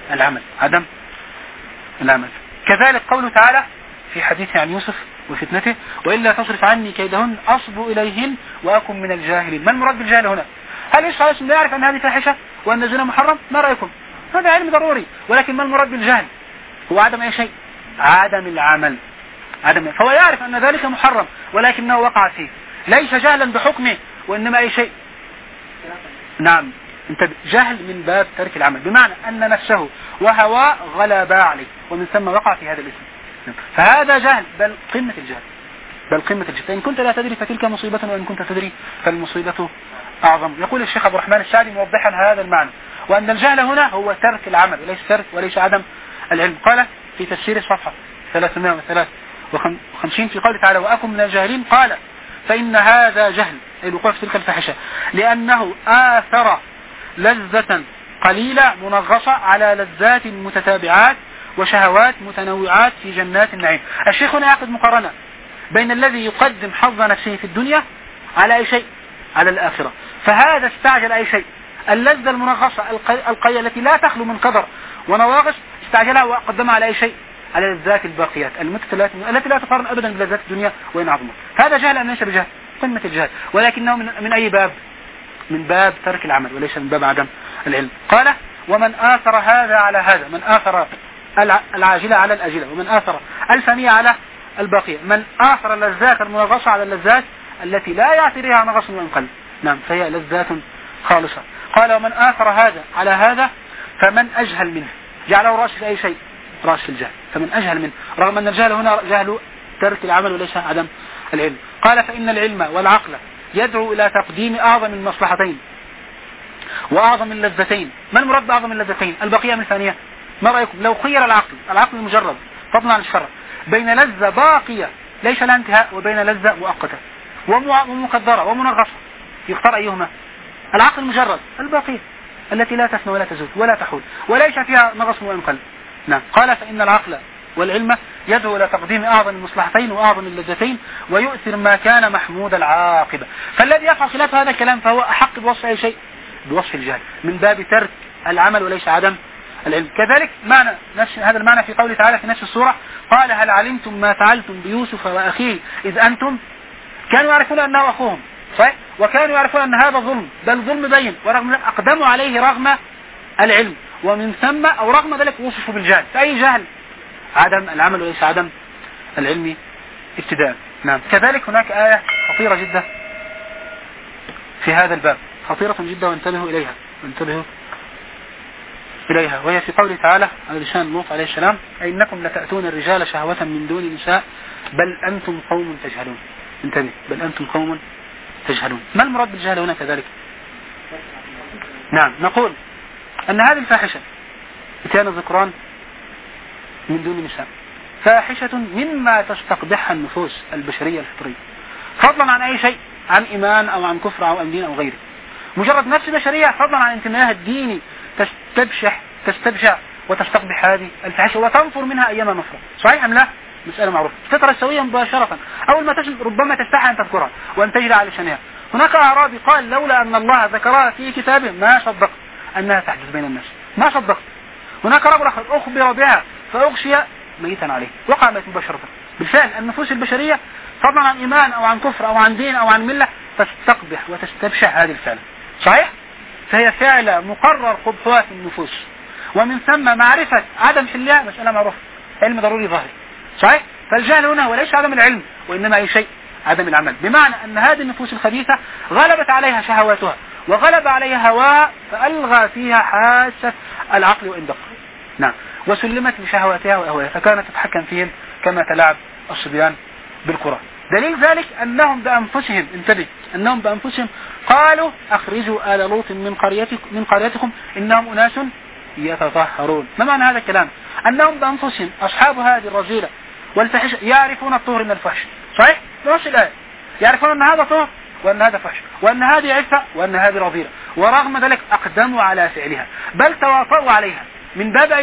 العمل. كذلك قوله تعالى في حديث عن يوسف وفتنته: وإلا تصرف عني كيدهن أصب إليهن وأكن من الجاهلين. ما المراد بالجهل هنا؟ هل يوسف عليه السلام لا يعرف أن هذه فاحشة وأن الزنا محرم؟ ما رأيكم؟ هذا علم ضروري، ولكن ما المراد بالجهل؟ هو عدم أي شيء، عدم العمل. فهو يعرف أن ذلك محرم ولكنه وقع فيه، ليس جهلا بحكمه وإنما أي شيء. نعم، انت جهل من باب ترك العمل، بمعنى أن نفسه وهواه غلبا عليه، ومن ثم وقع في هذا الاسم. فهذا جهل، بل قمة الجهل. فإن كنت لا تدري فتلك مصيبة، وإن كنت تدري فالمصيبة أعظم. يقول الشيخ عبد الرحمن السعدي موضحا هذا المعنى، وأن الجهل هنا هو ترك العمل وليس عدم العلم. قال في تفسير الصفحة 353 في قوله تعالى: وأكن من الجاهلين، قال: فإن هذا جهل، أي الوقوع في تلك الفاحشة، لأنه آثر لذة قليلة منغصة على لذات متتابعات وشهوات متنوعات في جنات النعيم. الشيخ هنا يعقد مقارنة بين الذي يقدم حظ نفسه في الدنيا على أي شيء، على الآخرة. فهذا استعجل أي شيء، اللذة المنغصة القليلة التي لا تخلو من قدر ونواغص، استعجلها وقدمها على أي شيء، على الذات الباقيات المتتاليات التي لا تقارن أبدا بلذات الدنيا وإن عظمت. هذا جهل أم ليس بجهل؟ قمة الجهل، ولكنه من أي باب؟ من باب ترك العمل وليس من باب عدم العلم. قال: ومن آثر هذا على هذا، من آثر العاجلة على الآجلة، ومن آثر الفانية على الباقية، من آثر اللذات المنغصة على اللذات التي لا يعتريها نغص وإن قل. نعم، فهي لذات خالصة. قال: ومن آثر هذا على هذا فمن أجهل منه، جعله رأس في أي شيء، رأس في الجهل، فمن أجهل منه، رغم أن الجهل هنا جهل ترك العمل وليس عدم العلم. قال: فإن العلم والعقل يدعو إلى تقديم أعظم المصلحتين وأعظم اللذتين. ما المراد بأعظم اللذتين؟ البقية من ثانية. ما رأيكم لو خير العقل المجرد فضلا عن الشرع بين لذة باقية ليس لها انتهاء وبين لذة مؤقتة ومقدرة ومنغصة، يختار أيهما؟ العقل المجرد الباقية التي لا تفنى ولا تزول ولا تحول وليس فيها نغص وإن قل. نعم. قال: فإن العقل والعلم يدعو إلى تقديم أعظم المصلحتين وأعظم اللذتين ويؤثر ما كان محمود العاقبة. فالذي يفعل خلاف هذا الكلام فهو أحق بوصف أي شيء، بوصف الجهل من باب ترك العمل وليس عدم العلم. كذلك معنى نفس هذا المعنى في قوله تعالى في نفس السورة: قال: هل علمتم ما فعلتم بيوسف وأخيه إذ أنتم؟ كانوا يعرفون أنه أخوهم، صحيح؟ وكانوا يعرفون أن هذا ظلم، بل ظلم بين، ورغم ذلك أقدموا عليه رغم العلم، ومن ثم أو رغم ذلك وصفوا بالجهل. فأي جهل؟ عدم العمل وليس عدم العلم ابتداء. نعم. كذلك هناك آية خطيرة جدا في هذا الباب، خطيرة جدا، وانتبهوا إليها، وهي في قوله تعالى على لسان لوط عليه السلام: إنكم لتأتون الرجال شهوة من دون النساء بل أنتم قوم تجهلون. انتبه، بل أنتم قوم تجهلون. ما المراد بالجهل هنا كذلك؟ نعم، نقول أن هذه الفاحشة اتيان الذكران من دون النساء فاحشة مما تستقبحها النفوس البشرية الفطرية، فضلا عن أي شيء، عن إيمان أو عن كفر أو عن دين أو غيره. مجرد نفس بشرية فضلا عن انتمائها الديني تستبشع وتستقبح هذه الفاحشة وتنفر منها أيما مفر. صحيح أم لا؟ مسألة معروفة. الفطرة السوية مباشرة أول ما ربما تستحى أن تذكرها وأن تجري على لسانها. هناك أعرابي قال: لولا أن الله ذكرها في كتابه ما صدقت أنها تحدث بين الناس، ما صدقت. هناك رجل آخر أخبر بها فأغشي ميتا عليه، وقع ميت مباشرة. بالفعل النفوس البشرية فضلا عن إيمان أو عن كفر أو عن دين أو عن ملة تستقبح وتستبشع هذه الفعل. صحيح؟ فهي فعلة مقرر قبحها في النفوس، ومن ثم معرفة عدم حلها مسألة معروفة، علم ضروري ظاهري. صحيح؟ فالجهل هنا وليس عدم العلم وإنما أي شيء، عدم العمل، بمعنى أن هذه النفوس الخبيثة غلبت عليها شهواتها وغلب عليها هواها فألغى فيها حاسة العقل وإن دق. نعم. وسلمت لشهواتها وأهوائها فكانت تتحكم فيهم كما تلعب الصبيان بالكرة. دليل ذلك أنهم بأنفسهم، انتبه، أنهم بأنفسهم قالوا: أخرجوا آل لوط من قريتكم إنهم أناس يتطهرون. ما معنى هذا الكلام؟ أنهم بأنفسهم أصحاب هذه الرذيلة والفحش يعرفون الطهر من الفحش. صحيح؟ نفس الآية، يعرفون أن هذا طهر وأن هذا فحش وأن هذه عفة وأن هذه رذيلة، ورغم ذلك أقدموا على فعلها بل تواطؤوا عليها من باب أي شيء،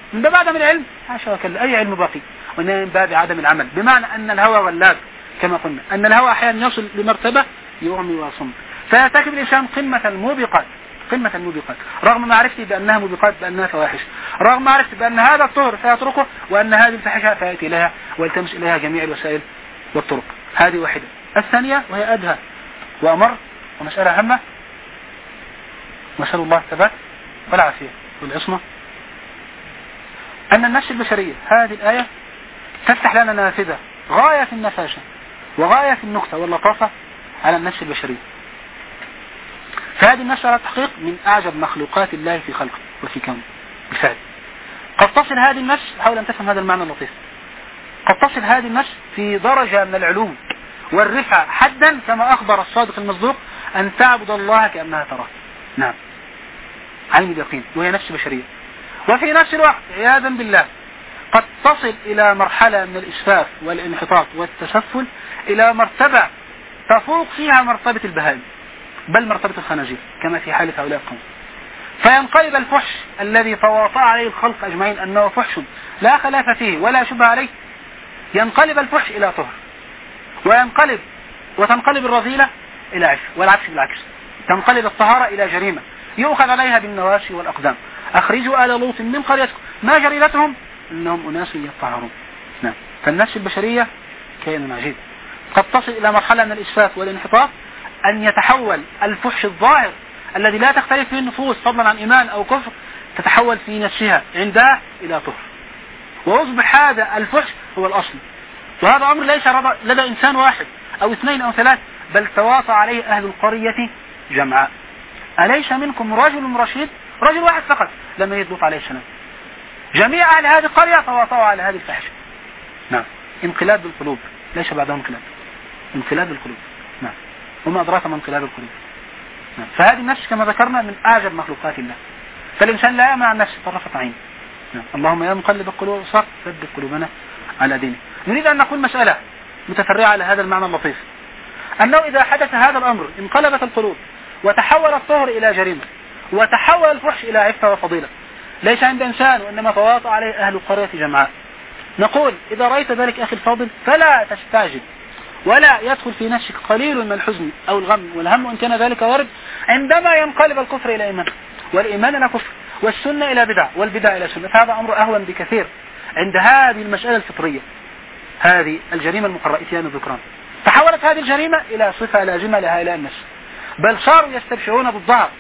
من باب عدم العلم حاشا وكلا، أي علم باقي، وإنما من باب عدم العمل، بمعنى أن الهوى غلاب كما قلنا، أن الهوى أحيانا يصل لمرتبة يغمي ويصم، فيرتكب الإنسان قمة الموبقات رغم معرفته بأنها موبقات، بأنها فواحش، رغم معرفته بأن هذا الطهر فيتركه، وأن هذه الفحشة فيأتي إليها ويلتمس إليها جميع الوسائل والطرق. هذه واحدة. الثانية وهي أدهى وأمر ومسألة هامة، نسأل الله الثبات والعافية والعصمة، أن النفس البشرية هذه الآية تفتح لنا نافذة غاية في النفاشة وغاية في النكتة واللطافة على النفس البشرية. فهذه النفس على التحقيق من أعجب مخلوقات الله في خلقه وفي كونه بالفعل. قد تصل هذه النفس، حاول أن تفهم هذا المعنى اللطيف، قد تصل هذه النفس في درجة من العلوم والرفعة حدا كما أخبر الصادق المصدوق أن تعبد الله كأنها تراه. نعم، عين اليقين، وهي نفس بشرية. وفي نفس الوقت عياذا بالله قد تصل إلى مرحلة من الإسفاف والانحطاط والتسفل إلى مرتبة تفوق فيها مرتبة البهائم، بل مرتبة الخنازير كما في حالة هؤلاء القوم. فينقلب الفحش الذي تواطأ عليه الخلق أجمعين أنه فحش لا خلاف فيه ولا شبه عليه، ينقلب الفحش إلى طهر، وتنقلب الرذيلة إلى عفة، والعكس بالعكس، تنقلب الطهارة إلى جريمة يؤخذ عليها بالنواشي والأقدام. أخرجوا آل لوط من قريتكم ما جريرتهم إنهم أناس يطهرون. نعم. فالنفس البشرية كائن عجيب، قد تصل إلى مرحلة من الإسفاف والانحطاط أن يتحول الفحش الظاهر الذي لا تختلف فيه النفوس فضلا عن إيمان أو كفر، تتحول في نفسها عندها إلى طهر، ويصبح هذا الفحش هو الأصل. وهذا أمر ليس لدى إنسان واحد أو اثنين أو ثلاث، بل تواطى عليه أهل القرية جمعاء. أليس منكم رجل رشيد؟ رجل واحد فقط لما يضبط عليه السلام، جميع أهل هذه القرية تواطوا على هذه الفحشة. نعم، انقلاب بالقلوب، ليس بعده انقلاب بالقلوب. نعم، وما أدراك ما انقلاب القلوب. نعم. فهذه النفس كما ذكرنا من أعجب مخلوقات الله، فالإنسان لا يأمن عن نفسه طرفة عين. نعم. اللهم يا مقلب القلوب صار ثبت قلوبنا على دينك. نريد أن نقول مسألة متفرعة على هذا المعنى اللطيف، أنه إذا حدث هذا الأمر انقلبت القلوب وتحول الطهر إلى جريمة وتحول الفحش إلى عفة وفضيلة، ليس عند إنسان وإنما تواطأ عليه أهل القرية جمعاء. نقول إذا رأيت ذلك أخي الفاضل فلا تستعجل، ولا يدخل في نفسك قليل من الحزن أو الغم والهم وإن كان ذلك وارد، عندما ينقلب الكفر إلى إيمان والإيمان إلى كفر والسنة إلى بدعة والبدعة إلى سنة، فهذا أمر أهون بكثير عند هذه المسألة الفطرية، هذه الجريمة المقررة إتيان الذكران. تحولت هذه الجريمة إلى صفة لازمة لهؤلاء الناس، بل صاروا يستبشعون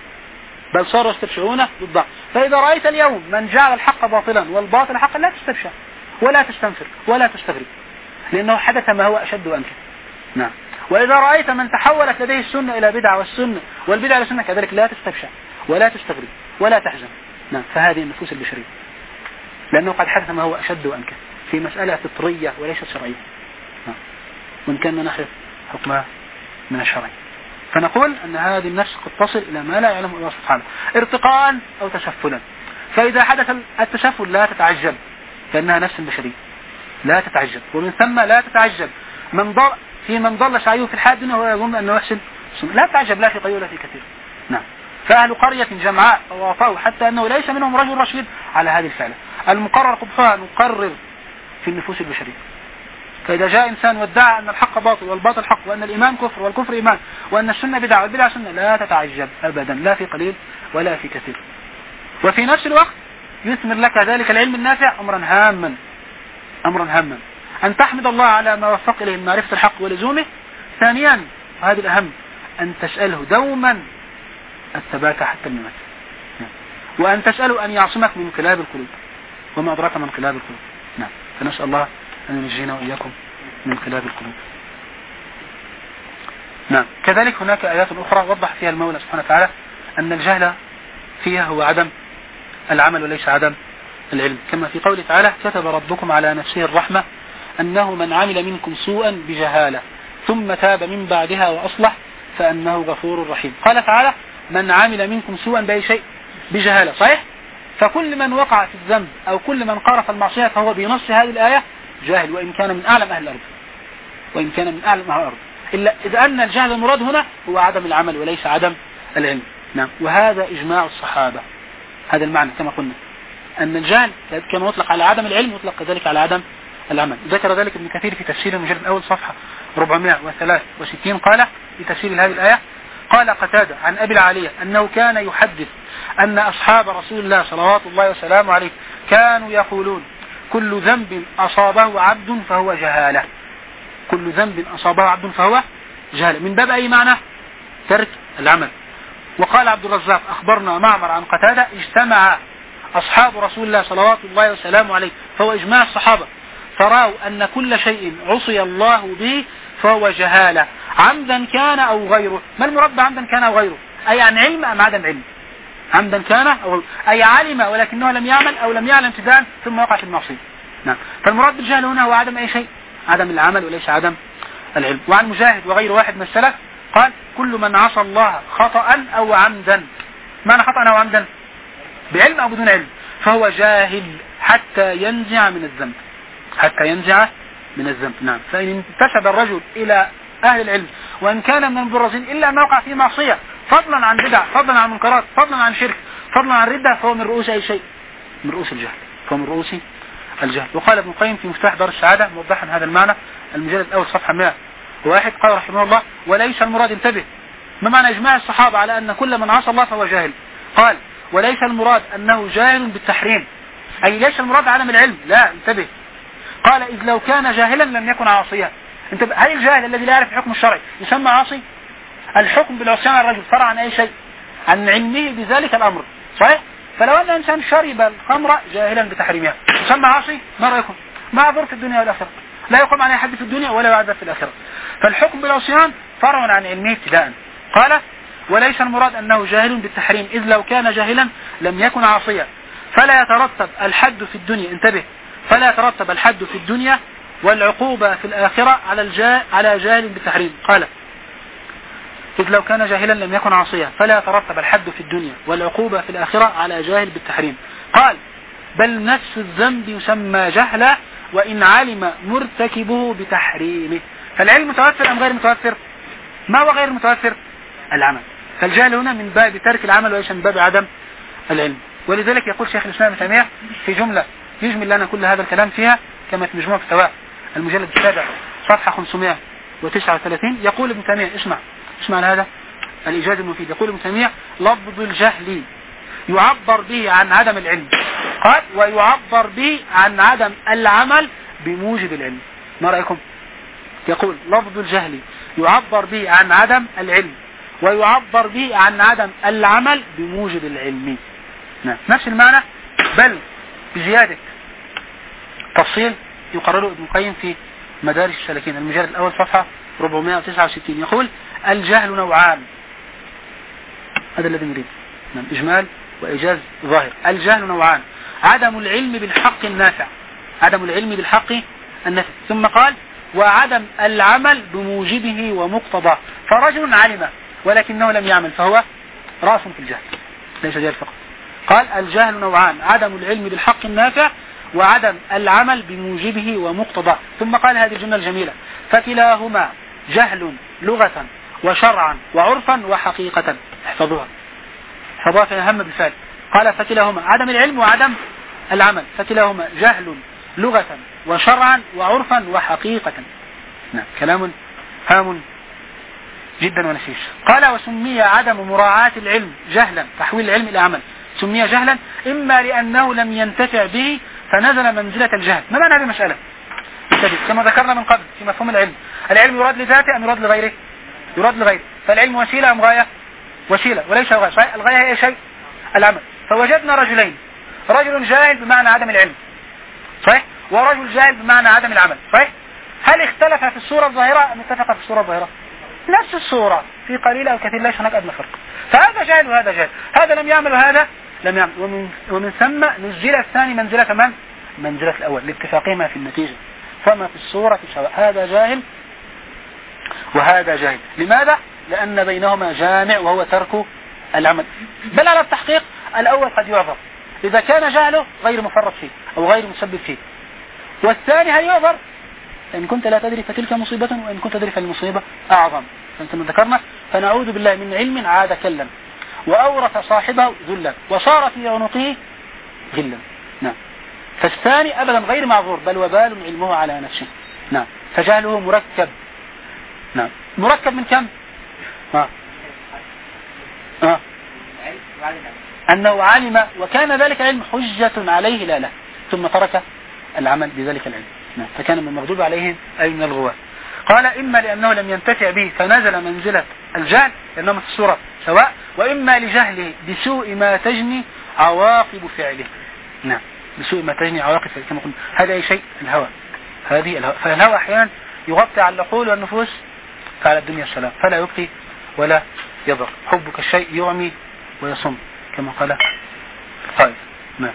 ضدها. فإذا رأيت اليوم من جعل الحق باطلا والباطل حقا لا تستبشع ولا تستنفر ولا تستغرب، لأنه حدث ما هو أشد وأنكر. نعم. وإذا رأيت من تحولت لديه السنة إلى بدعة والبدعة إلى سنة كذلك لا تستبشع ولا تستغرب ولا تحزن. نعم. فهذه النفوس البشرية، لأنه قد حدث ما هو أشد وأنكر في مسألة فطرية وليست شرعية. نعم. وإن كان من ناحية حكمها من الشرع، فنقول أن هذه النفس قد تصل إلى ما لا يعلمه الله سبحانه ارتقاء أو تسفلا. فإذا حدث التسفل لا تتعجب، فإنها نفس بشرية، لا تتعجب. ومن ثم لا تتعجب من ضل سعيه في الحياة الدنيا وهو يظن أنه يحسن، لا تتعجب لا في قليل ولا في كثير. نعم. فأهل قرية جمعاء وواطوا حتى أنه ليس منهم رجل رشيد على هذه الفعلة المقرر قبحها نقرر في النفوس البشرية. فإذا جاء إنسان وادعى أن الحق باطل والباطل حق وأن الإيمان كفر والكفر إيمان وأن السنة بدعة والبدعة سنة، لا تتعجب أبدا لا في قليل ولا في كثير. وفي نفس الوقت يثمر لك ذلك العلم النافع أمرا هاما أن تحمد الله على ما وفق إليه من معرفة الحق ولزومه. ثانيا وهذا الأهم أن تسأله دوما الثبات حتى الممات، وأن تسأله أن يعصمك من انقلاب القلوب، وما أدراك من انقلاب القلوب. نعم. فنسأل الله أن ينجينا وإياكم من انقلاب القلوب. نعم. كذلك هناك آيات أخرى وضح فيها المولى سبحانه وتعالى أن الجهل فيها هو عدم العمل وليس عدم العلم، كما في قوله تعالى كتب ربكم على نفسه الرحمة أنه من عمل منكم سوءا بجهالة ثم تاب من بعدها وأصلح فأنه غفور رحيم. قال تعالى من عمل منكم سوءا بأي شيء بجهالة، صحيح؟ فكل من وقع في الذنب أو كل من قارف المعصية فهو بنص هذه الآية جاهل، وإن كان من أعلم أهل الأرض، إلا إذا أن الجهل المراد هنا هو عدم العمل وليس عدم العلم. نعم. وهذا إجماع الصحابة، هذا المعنى كما قلنا، أن الجهل كما يطلق على عدم العلم يطلق كذلك على عدم العمل. ذكر ذلك ابن كثير في تفسير المجلد الأول صفحة 463 قال في تفسير هذه الآية قال قتادة عن أبي العالية أنه كان يحدث أن أصحاب رسول الله صلوات الله وسلامه عليه كانوا يقولون كل ذنب أصابه عبد فهو جهالة. كل ذنب أصابه عبد فهو جهالة من باب أي معنى؟ ترك العمل. وقال عبد الرزاق أخبرنا معمر عن قتادة اجتمع أصحاب رسول الله صلوات الله وسلامه عليه فهو إجماع الصحابة فرأوا أن كل شيء عصي الله به فهو جهالة عمدا كان أو غيره. ما المراد بعمدا كان أو غيره؟ أي عن علم أم عدم علم؟ عمدا كان أو أي علم ولكنه لم يعمل أو لم يعلم ابتداء ثم وقع في المعصية. نعم. فالمراد بالجهل هنا هو عدم أي شيء، عدم العمل وليس عدم العلم. وعن مجاهد وغير واحد من السلف قال كل من عصى الله خطأ أو عمدا. معنى خطأ أو عمدا؟ بعلم أو بدون علم فهو جاهل حتى ينزع من الذنب، حتى ينزع من الذنب. نعم. فإن انتسب الرجل إلى أهل العلم وإن كان من المبرزين إلا أن وقع في معصية فضلا عن بدع فضلا عن منكرات فضلا عن شرك فضلا عن ردة فهو من رؤوس أي شيء، من رؤوس الجهل، فهو من رؤوس الجهل. وقال ابن القيم في مفتاح دار السعادة موضحا هذا المعنى المجلد الأول صفحة 101 قال رحمه الله وليس المراد، انتبه، ما معنى إجماع الصحابة على أن كل من عصى الله فهو جاهل؟ قال وليس المراد أنه جاهل بالتحريم، أي ليس المراد عدم العلم، لا، انتبه. قال إذ لو كان جاهلا لم يكن عاصيا. انتبه، هل الجاهل الذي لا يعرف الحكم الشرعي يسمى عاصي؟ الحكم بالعصيان على الرجل فرع عن أي شيء؟ عن علمه بذلك الأمر، صحيح؟ فلو أن إنسان شرب الخمر جاهلا بتحريمها يسمى عاصي؟ ما رأيكم؟ معذور في الدنيا والآخرة، لا يقوم عليه حد في الدنيا ولا يعذب في الآخرة. فالحكم بالعصيان فرع عن علمه ابتداء. قال وليس المراد أنه جاهل بالتحريم إذ لو كان جاهلا لم يكن عاصيا فلا يترتب الحد في الدنيا، انتبه، فلا يترتب الحد في الدنيا والعقوبة في الآخرة على جاهل بالتحريم. قال إذ لو كان جاهلا لم يكن عاصيا فلا يترتب الحد في الدنيا والعقوبة في الآخرة على جاهل بالتحريم. قال بل نفس الذنب يسمى جهلا وإن علم مرتكبه بتحريمه. فالعلم متوفر أم غير متوفر؟ ما هو غير متوفر؟ العمل. فالجهل هنا من باب ترك العمل وليس من باب عدم العلم. ولذلك يقول شيخ الإسلام ابن تيمية في جملة يجمل لنا كل هذا الكلام فيها كما في مجموع فتاوى المجلد السابع صفحة 539 يقول ابن تيمية اسمع هذا الإيجاز المفيد. يقول ابن تيمية لفظ الجهل يعبر به عن عدم العلم، قال ويعبر به عن عدم العمل بموجب العلم. ما رأيكم؟ يقول لفظ الجهل يعبر به عن عدم العلم ويعبر به عن عدم العمل بموجب العلم. نفس المعنى بل بزيادة تفصيل يقرره ابن القيم في مدارج السالكين المجلد الأول صفحة 469 يقول الجهل نوعان. هذا الذي نريد، إجمال وإيجاز ظاهر. الجهل نوعان: عدم العلم بالحق النافع، عدم العلم بالحق النافع. ثم قال وعدم العمل بموجبه ومقتضاه. فرجل علم ولكنه لم يعمل فهو راس في الجهل ليس جهل فقط. قال الجهل نوعان: عدم العلم بالحق النافع وعدم العمل بموجبه ومقتضاه. ثم قال هذه الجملة الجميلة: فكلاهما جهل لغة وشرعا وعرفا وحقيقة. احفظوها في أهم بالفعل. قال فكلاهما عدم العلم وعدم العمل، فكلاهما جهل لغة وشرعا وعرفا وحقيقة. نعم، كلام هام جدا ونفيس. قال وسمي عدم مراعاة العلم جهلا، تحويل العلم إلى عمل، سمي جهلا إما لأنه لم ينتفع به فنزل منزلة الجهل. ما معنى هذه المسألة؟ كما ذكرنا من قبل في مفهوم العلم، العلم يراد لذاته أم يراد لغيره؟ يراد لغيره. فالعلم وسيلة أم غاية؟ وسيلة وليس غاية. صحيح؟ الغاية هي شيء العمل. فوجدنا رجلين: رجل جاهل بمعنى عدم العلم، صحيح، ورجل جاهل بمعنى عدم العمل، صحيح. هل اختلف في الصورة الظاهرة أم اتفق في الصورة الظاهرة؟ نفس الصورة في قليل أو كثير، ليس هناك أدنى فرق. فهذا جاهل وهذا جاهل، هذا لم يعمل وهذا لم يعمل. ومن ثم نزل الثاني منزلة من؟ منزلة الأول لاتفاقهما في النتيجة. فما في الصورة سواء، هذا جاهل وهذا جاهل. لماذا؟ لأن بينهما جامع وهو ترك العمل. بل على التحقيق الأول قد يعذر إذا كان جهله غير مفرط فيه أو غير مسبب فيه، والثاني هل يعذر؟ إن كنت لا تدري فتلك مصيبة وإن كنت تدري فالمصيبة أعظم. فأنتم ذكرنا فنعوذ بالله من علم عاد كلا وأورث صاحبه ذلا وصار في عنقه غلا. نعم. فالثاني أبدا غير معذور، بل وبال علمه على نفسه. نعم. فجهله مركب. نعم. مركب من كم؟ أنه علم وكان ذلك العلم حجة عليه لا له، ثم ترك العمل بذلك العلم. نعم. فكان من المغضوب عليهم أي من الغواة. قال إما لأنه لم ينتفع به فنزل منزلة الجهل لأنهم في الصورة سواء، وإما لجهله بسوء ما تجني عواقب فعله. نعم. بسوء ما تجني عواقب فعله كما قلنا. هذا أي شيء الهوى، هذه الهوى. فالهوى أحيانا يغطي على العقول والنفوس فعلى الدنيا السلام، فلا يبقي ولا يضر. حبك الشيء يعمي ويصم كما قال القائل. نعم.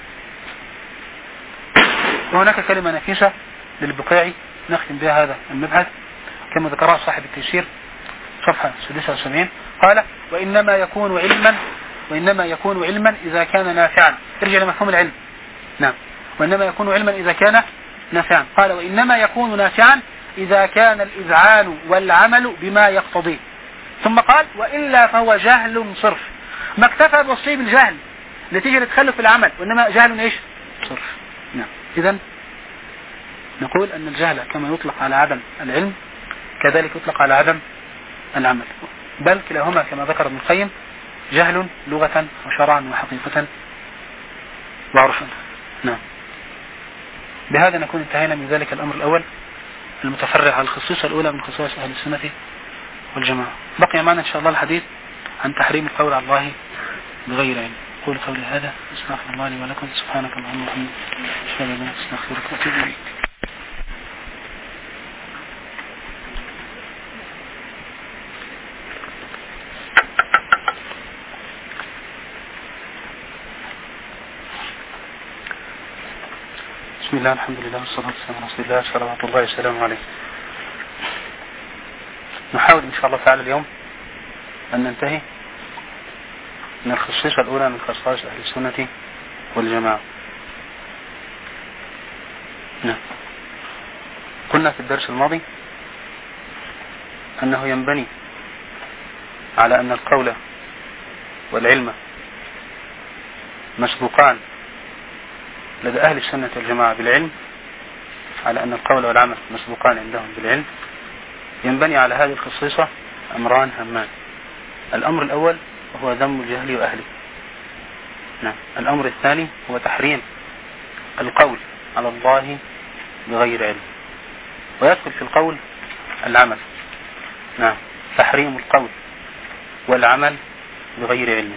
وهناك كلمة نفيسة للبقاعي نختم بها هذا المبحث كما ذكرها صاحب التيسير صفحة 76. قال وإنما يكون علما إذا كان نافعا. ارجع لمفهوم العلم. نعم. وإنما يكون علما إذا كان نافعا. قال وإنما يكون نافعا إذا كان الإذعان والعمل بما يقتضيه. ثم قال وإلا فهو جهل صرف. ما اكتفى بوصفه بالجهل نتيجة لتخلف العمل، وإنما جهل ايش؟ صرف. نعم. إذن نقول أن الجهل كما يطلق على عدم العلم كذلك يطلق على عدم العمل، بل كلاهما كما ذكر ابن القيم جهل لغة وشرعا وحقيقة وعرفا. نعم. بهذا نكون انتهينا من ذلك الأمر الأول المتفرع على الخصيصة الأولى من خصائص أهل السنة والجماعة. بقي معنا إن شاء الله الحديث عن تحريم القول على الله بغير علم. قول قولي هذا استغفر الله لي ولكم. سبحانك اللهم وبحمدك أشهد أن لا إله إلا أنت أستغفرك وأتوب إليك. بسم الله الحمد لله والصلاة والسلام على رسول الله صلوات الله وسلامه عليه. نحاول إن شاء الله تعالى اليوم أن ننتهي من الخصيصة الأولى من خصائص أهل السنة والجماعة. نعم. قلنا في الدرس الماضي أنه ينبني على أن القول والعلم مسبوقان لدى أهل السنة والجماعة بالعلم، على أن القول والعمل مسبوقان عندهم بالعلم. ينبني على هذه الخصيصة أمران هامان. الأمر الأول هو ذم الجهل وأهله. نعم. الأمر الثاني هو تحريم القول على الله بغير علم، ويدخل في القول العمل. نعم. تحريم القول والعمل بغير علم.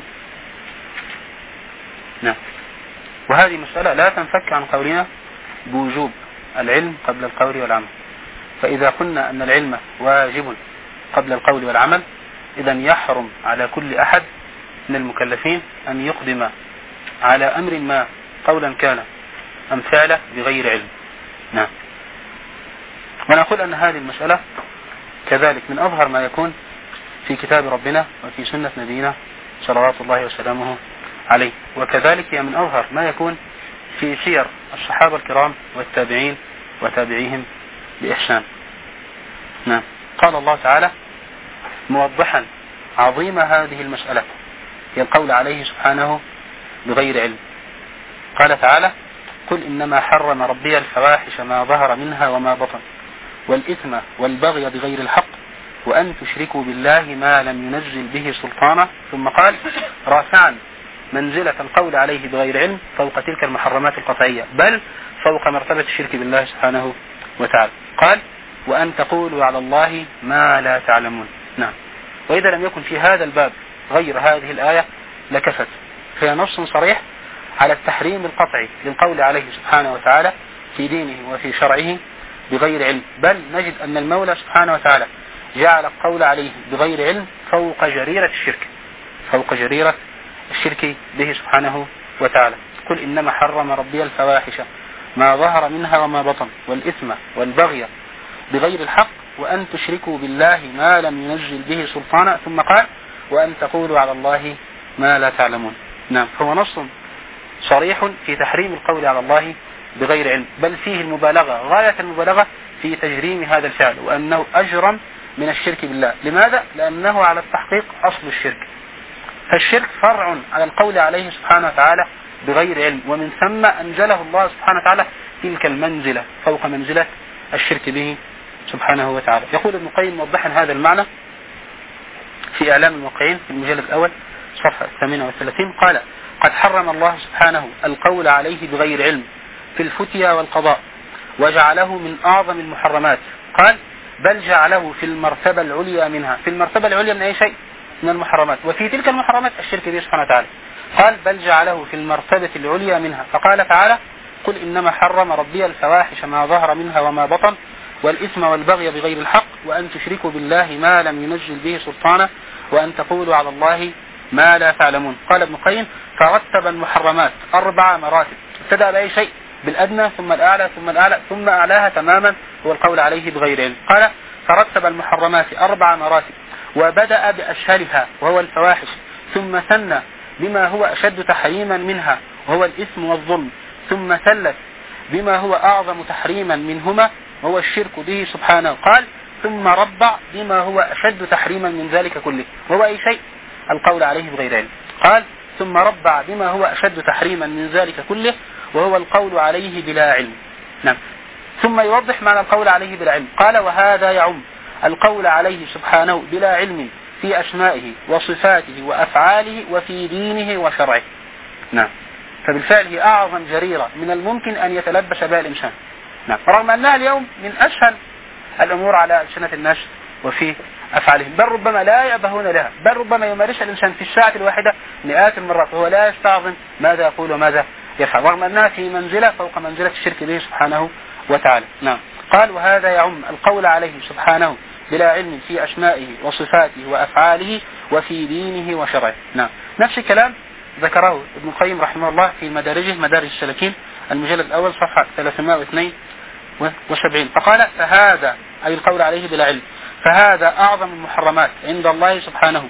نعم. وهذه مسألة لا تنفك عن قولنا بوجوب العلم قبل القول والعمل. فإذا قلنا أن العلم واجب قبل القول والعمل، إذن يحرم على كل أحد من المكلفين أن يقدم على أمر ما قولا كان أم فعله بغير علم. نعم. ونقول أن هذه المسألة كذلك من أظهر ما يكون في كتاب ربنا وفي سنة نبينا صلوات الله وسلامه عليه، وكذلك هي من أظهر ما يكون في سير الصحابة الكرام والتابعين وتابعيهم بإحسان. نعم. قال الله تعالى موضحا عظيم هذه المسألة هي القول عليه سبحانه بغير علم. قال تعالى قل إنما حرم ربي الفواحش ما ظهر منها وما بطن والإثم والبغي بغير الحق وأن تشركوا بالله ما لم ينزل به سلطانا. ثم قال رافعا منزلة القول عليه بغير علم فوق تلك المحرمات القطعية، بل فوق مرتبة الشرك بالله سبحانه وتعالى. قال وأن تقولوا على الله ما لا تعلمون. نعم. وإذا لم يكن في هذا الباب غير هذه الآية لكفت، فهي نص صريح على التحريم القطعي للقول عليه سبحانه وتعالى في دينه وفي شرعه بغير علم. بل نجد أن المولى سبحانه وتعالى جعل القول عليه بغير علم فوق جريرة الشرك، فوق جريرة الشرك به سبحانه وتعالى. قل إنما حرم ربي الفواحش ما ظهر منها وما بطن والإثم والبغي بغير الحق وأن تشركوا بالله ما لم ينزل به سلطانا. ثم قال وأن تقولوا على الله ما لا تعلمون. نعم. هو نص صريح في تحريم القول على الله بغير علم، بل فيه المبالغة غاية المبالغة في تجريم هذا الفعل، وأنه أجرم من الشرك بالله. لماذا؟ لأنه على التحقيق أصل الشرك. فالشرك فرع على القول عليه سبحانه وتعالى بغير علم، ومن ثم أنزله الله سبحانه وتعالى تلك المنزلة فوق منزلة الشرك به سبحانه وتعالى. يقول ابن القيم موضحا هذا المعنى في إعلام الموقعين في المجلد الأول صفحة 38 قال: قد حرم الله سبحانه القول عليه بغير علم في الفتيا والقضاء، وجعله من أعظم المحرمات. قال: بل جعله في المرتبة العليا منها. في المرتبة العليا من أي شيء؟ من المحرمات. وفي تلك المحرمات الشرك به سبحانه وتعالى. قال: بل جعله في المرتبة العليا منها. فقال تعالى: قل إنما حرم ربي الفواحش ما ظهر منها وما بطن والإثم والبغي بغير الحق وأن تشركوا بالله ما لم ينزل به سلطانا وأن تقولوا على الله ما لا تعلمون. قال ابن القيم: فرتب المحرمات 4 مراتب، ابتدأ بأي شيء؟ بالأدنى ثم الأعلى ثم الأعلى ثم أعلاها تماما هو القول عليه بغير علم. قال: فرتب المحرمات 4 مراتب، وبدأ بأشهرها وهو الفواحش، ثم ثنى بما هو أشد تحريما منها وهو الإثم والظلم، ثم ثلث بما هو أعظم تحريما منهما وهو الشرك به سبحانه. قال: ثم ربع بما هو أشد تحريما من ذلك كله وهو أي شيء؟ القول عليه بغير علم. قال: ثم ربع بما هو أشد تحريما من ذلك كله وهو القول عليه بلا علم. نعم. ثم يوضح معنى القول عليه بلا علم. قال: وهذا يعم القول عليه سبحانه بلا علم في أسمائه وصفاته وأفعاله وفي دينه وشرعه. نعم. فبالفعل هي أعظم جريرة من الممكن أن يتلبس بها الإنسان. نعم. رغم أنها اليوم من أسهل الأمور على ألسنة الناس وفي أفعالهم، بل ربما لا يبهون لها، بل ربما يمارسها الإنسان في الساعة الواحدة مئات المرات وهو لا يستعظم ماذا يقول وماذا يفعل، رغم أنها في منزلة فوق منزلة الشرك به سبحانه وتعالى. نعم. قال: وهذا يعم القول عليه سبحانه بلا علم في أسمائه وصفاته وأفعاله وفي دينه وشرعه. نعم. نفس الكلام ذكره ابن القيم رحمه الله في مدارج السالكين المجلد الأول صفحة 372. فقال: فهذا أي القول عليه بلا علم، فهذا أعظم المحرمات عند الله سبحانه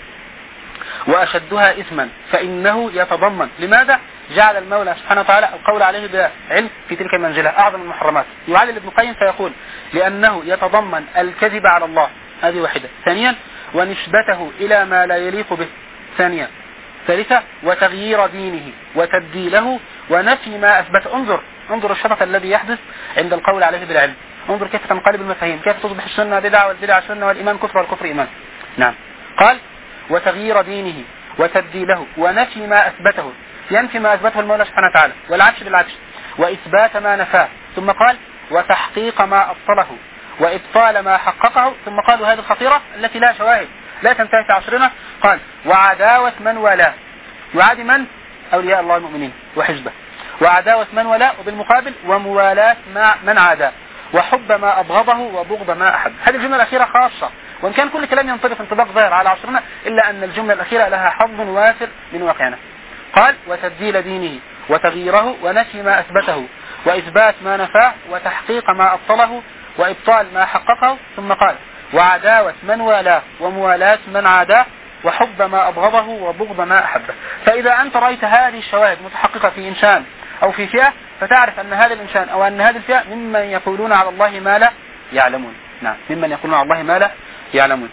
وأشدها إثما، فإنه يتضمن. لماذا جعل المولى سبحانه وتعالى القول عليه بلا علم في تلك المنزلة أعظم المحرمات؟ يعلل ابن القيم فيقول: لأنه يتضمن الكذب على الله، هذه واحدة. ثانيا: ونسبته إلى ما لا يليق به. ثانيا. ثالثا: وتغيير دينه وتبديله ونفي ما أثبت. انظر الشرط الذي يحدث عند القول عليه بالعلم. انظر كيف تنقلب المفاهيم، كيف تصبح السنة بدعة والبدعة سنة والإيمان كفر والكفر إيمان. نعم. قال: وتغيير دينه وتبديله ونفي ما أثبته، ينفي ما أثبته المولى سبحانه وتعالى، والعكس بالعكس، وإثبات ما نفاه. ثم قال: وتحقيق ما أبطله وإبطال ما حققه. ثم قال: وهذه الخطيرة التي لا شواهد لا تنتهي في عصرنا. قال: وعداوة من والاه. يعادي من؟ أولياء الله المؤمنين وحزبه. وعداوة من والاه، وبالمقابل وموالاة من عاداه، وحب ما أبغضه وبغض ما أحب. هذه الجملة الأخيرة خاصة، وإن كان كل كلام ينطبق انطباق ظاهر على عصرنا، إلا أن الجملة الأخيرة لها حظ وافر من واقعنا. قال: وتبديل دينه وتغييره ونفي ما أثبته وإثبات ما نفاه وتحقيق ما أبطله وإبطال ما حققه. ثم قال: وعداوة من والاه وموالاة من عاداه وحب ما أبغضه وبغض ما أحبه. فإذا أنت رأيت هذه الشواهد متحققة في إنسان أو في فئة، فتعرف أن هذا الإنسان أو أن هذه الفئة ممن يقولون على الله ما لا يعلمون. نعم. ممن يقولون على الله ما لا يعلمون.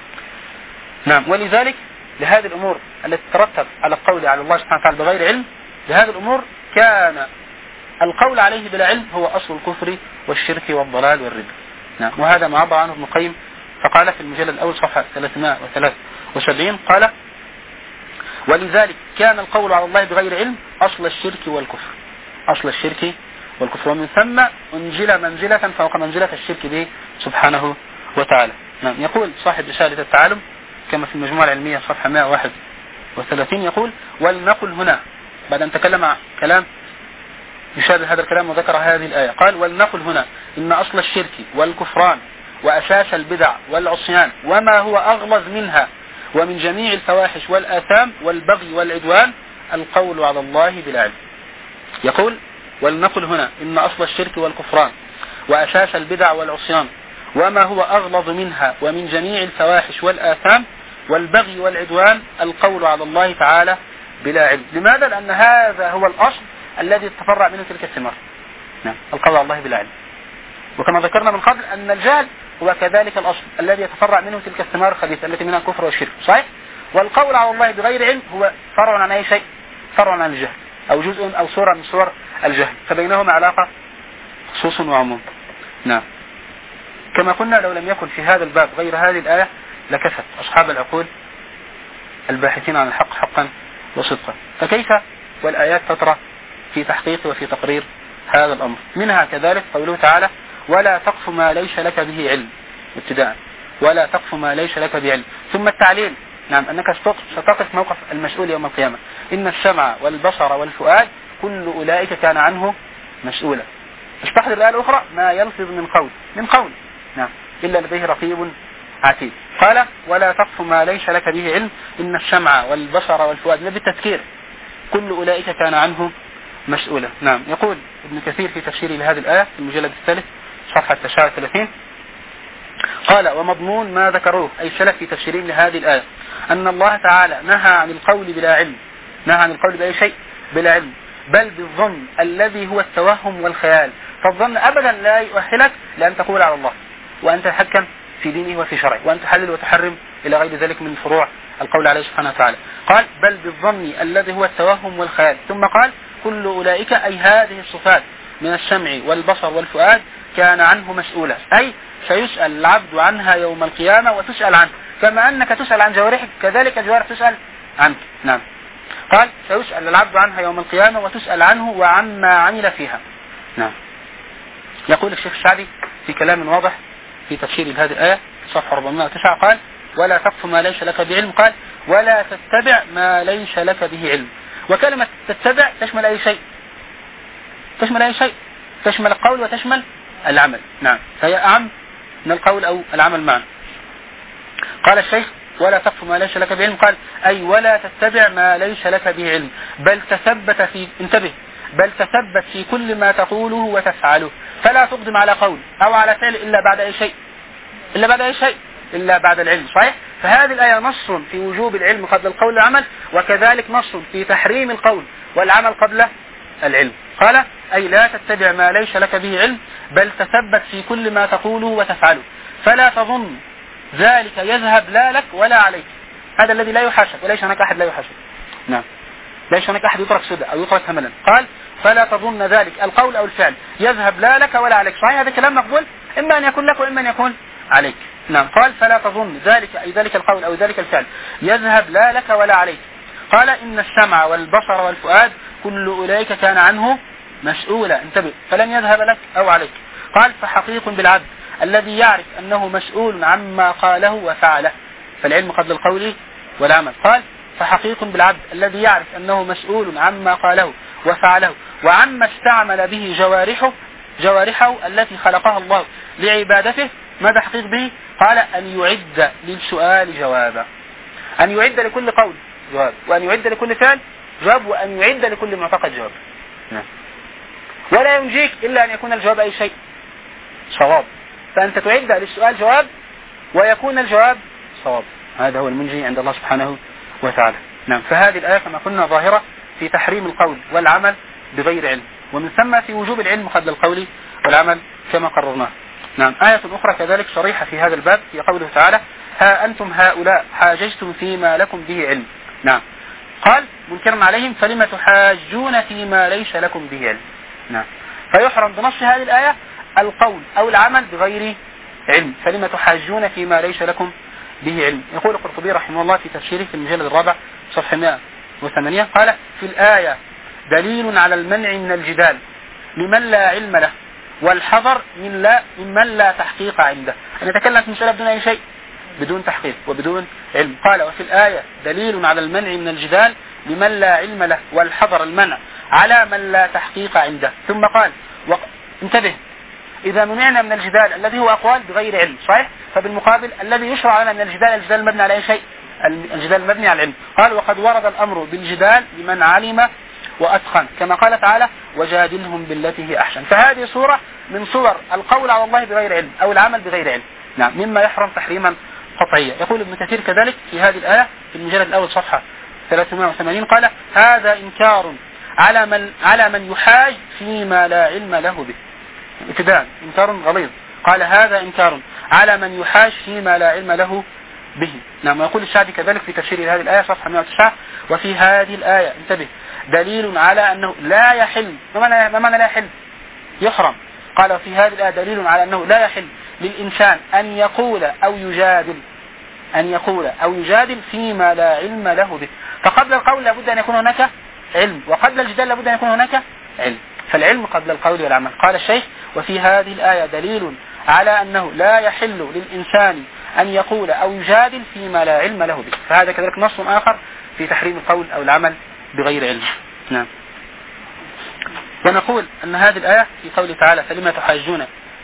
نعم. ولذلك لهذه الأمور التي ترتب على القول على الله سبحانه وتعالى بغير علم، لهذه الأمور كان القول عليه بلا علم هو أصل الكفر والشرك والضلال والردة. نعم. وهذا ما عبر عنه ابن القيم فقال في المجلد الأول صفحة 373 قال: ولذلك كان القول على الله بغير علم أصل الشرك والكفر، أصل الشرك والكفر، ومن ثم أنزل منزلة فوق منزلة الشرك به سبحانه وتعالى. نعم. يقول صاحب رسالة التعالم كما في المجموعة العلمية صفحة 131 يقول: ولنقل هنا، بعد أن تكلم عن كلام يشابه هذا الكلام وذكر هذه الآية، قال: ولنقل هنا إن أصل الشرك والكفران وأساس البدع والعصيان وما هو أغلظ منها ومن جميع الفواحش والآثام والبغي والعدوان القول على الله بلا علم. يقول: ولنقل هنا إن أصل الشرك والكفران وأساس البدع والعصيان وما هو أغلظ منها ومن جميع الفواحش والآثام والبغي والعدوان القول على الله تعالى بلا علم. لماذا؟ لأن هذا هو الأصل الذي تفرع منه تلك الثمار. نعم. القول على الله بلا علم. وكما ذكرنا من قبل أن الجهل هو كذلك الأصل الذي يتفرع منه تلك الثمار الخبيثة التي منها الكفر والشرك. صحيح؟ والقول على الله بغير علم هو فرع عن أي شيء؟ فرع عن الجهل. أو جزء أو صورة من صور الجهل، فبينهما علاقة خصوص وعموم. نعم. كما قلنا لو لم يكن في هذا الباب غير هذه الآية لكفت أصحاب العقول الباحثين عن الحق حقا وصدقا. فكيف والآيات تترى في تحقيق وفي تقرير هذا الأمر؟ منها كذلك قوله تعالى: ولا تقف ما ليس لك به علم، ابتداء ولا تقف ما ليس لك به علم. ثم التعليل، نعم، أنك ستقف موقف المسؤول يوم القيامة. إن السمع والبصر والفؤاد كل أولئك كان عنه مسؤولا. استحضر الآية الأخرى: ما يلفظ من قول نعم إلا لديه رقيب عتيد. قال: ولا تقف ما ليس لك به علم، إن السمع والبصر والفؤاد، بالتذكير، كل أولئك كان عنه مسؤولا. نعم. يقول ابن كثير في تفسيره لهذه الآية في المجلد الثالث صفحة 39: قال: ومضمون ما ذكروه أي سلف في تفسيرين لهذه الآية أن الله تعالى نهى عن القول بلا علم، نهى عن القول بأي شيء بلا علم، بل بالظن الذي هو التوهم والخيال. فالظن أبدا لا يؤهلك لأن تقول على الله وأن تتحكم في دينه وفي شرعه، وأن تحلل وتحرم إلى غير ذلك من فروع القول عليه سبحانه وتعالى. قال: بل بالظن الذي هو التوهم والخيال. ثم قال: كل أولئك أي هذه الصفات من السمع والبصر والفؤاد كان عنه مسؤولا، أي سيسأل العبد عنها يوم القيامة وتسأل عنه، كما أنك تسأل عن جوارحك كذلك الجوارح تسأل عنك. نعم. قال: سيسأل العبد عنها يوم القيامة وتسأل عنه وعما عمل فيها. نعم. يقول الشيخ السعدي في كلام واضح في تفسير هذه الآية صفحة 409: قال: ولا تقف ما ليس لك بعلم، قال: ولا تتبع ما ليس لك به علم. وكلمة تتبع تشمل أي شيء، تشمل أي شيء، تشمل القول وتشمل العمل. نعم. فهي أعم من القول أو العمل معا. قال الشيخ: ولا تقف ما ليس لك بعلم، قال: أي ولا تتبع ما ليس لك به علم، بل تثبت في، انتبه، بل تثبت في كل ما تقوله وتفعله، فلا تقدم على قول أو على فعل إلا بعد أي شيء، إلا بعد أي شيء، إلا بعد العلم. صحيح؟ فهذه الآية نص في وجوب العلم قبل القول والعمل، وكذلك نص في تحريم القول والعمل قبل العلم. قال: أي لا تتبع ما ليس لك به علم، بل تثبت في كل ما تقوله وتفعله، فلا تظن ذلك يذهب لا لك ولا عليك. هذا الذي لا يحاسب، وليس هناك أحد لا يحاسب. نعم. ليس هناك أحد يترك سدى أو يترك هملا. قال: فلا تظن ذلك القول أو الفعل يذهب لا لك ولا عليك. صحيح؟ هذا كلام مقبول، إما أن يكون لك وإما أن يكون عليك. نعم. قال: فلا تظن ذلك أي ذلك القول أو ذلك الفعل يذهب لا لك ولا عليك. قال: إن السمع والبصر والفؤاد كل أولئك كان عنه مسؤولا، انتبه، فلن يذهب لك أو عليك. قال: فحقيق بالعبد الذي يعرف أنه مسؤول عما قاله وفعله، فالعلم قبل القول والعمل. قال: فحقيق بالعبد الذي يعرف أنه مسؤول عما قاله وفعله وعما استعمل به جوارحه التي خلقها الله لعبادته. ماذا حقيق به؟ قال: أن يعد للسؤال جوابا، أن يعد لكل قول جواب، وأن يعد لكل فعل جواب، وأن يعد لكل معتقد جواب. ولا ينجيك إلا أن يكون الجواب أي شيء صواب، فأنت تعد للسؤال جواب ويكون الجواب صواب. هذا هو المنجي عند الله سبحانه وتعالى. نعم. فهذه الآية كما قلنا ظاهرة في تحريم القول والعمل بغير علم، ومن ثم في وجوب العلم قبل القول والعمل كما قررناه. نعم. آية أخرى كذلك صريحة في هذا الباب في قوله تعالى: ها أنتم هؤلاء حاججتم فيما لكم به علم. نعم. قال منكرا عليهم: فلم تحاجون فيما ليس لكم به علم. نعم. فيحرم بنص هذه الآية القول أو العمل بغير علم، فلم تحاجون فيما ليس لكم به علم. يقول القرطبي رحمه الله في تفسيره في المجلد الرابع صفحة 108: قال: في الآية دليل على المنع من الجدال لمن لا علم له، والحذر ممن لا تحقيق عنده. أن يتكلم في مسألة بدون أي شيء، بدون تحقيق وبدون علم. قال: وفي الآية دليل على المنع من الجدال لمن لا علم له، والحذر المنع على من لا تحقيق عنده. ثم قال: انتبه، إذا منعنا من الجدال الذي هو أقوال بغير علم، صحيح؟ فبالمقابل الذي يشرع لنا من الجدال المبني على أي شيء، الجدال المبني على العلم. قال: وقد ورد الأمر بالجدال لمن علم وأتقن، كما قال تعالى: وجادلهم بالتي هي أحسن. فهذه صورة من صور القول على الله بغير علم أو العمل بغير علم. نعم. مما يحرم تحريما قطعيا. يقول ابن كثير كذلك في هذه الآية في المجلد الأول صفحة 380: قال: هذا إنكار على من يحاج فيما لا علم له به. ابتداء إنكار غليظ. قال: هذا إنكار على من يحاج فيما لا علم له به. نعم. ويقول الشعبي كذلك في تفسير هذه الآية صفحة 109: وفي هذه الآية انتبه دليل على أنه لا يحل. ما معنى لا يحل؟ يحرم. قال وفي هذه الآية دليل على أنه لا يحل للإنسان أن يقول أو يجادل فيما لا علم له به. فقبل القول لابد أن يكون هناك علم، وقبل الجدال لابد أن يكون هناك علم، فالعلم قبل القول والعمل. قال الشيخ وفي هذه الآية دليل على أنه لا يحل للإنسان أن يقول أو يجادل فيما لا علم له به. فهذا كذلك نص آخر في تحريم القول أو العمل بغير علم. نعم. ونقول أن هذه الآية في قوله تعالى فلما تحاجون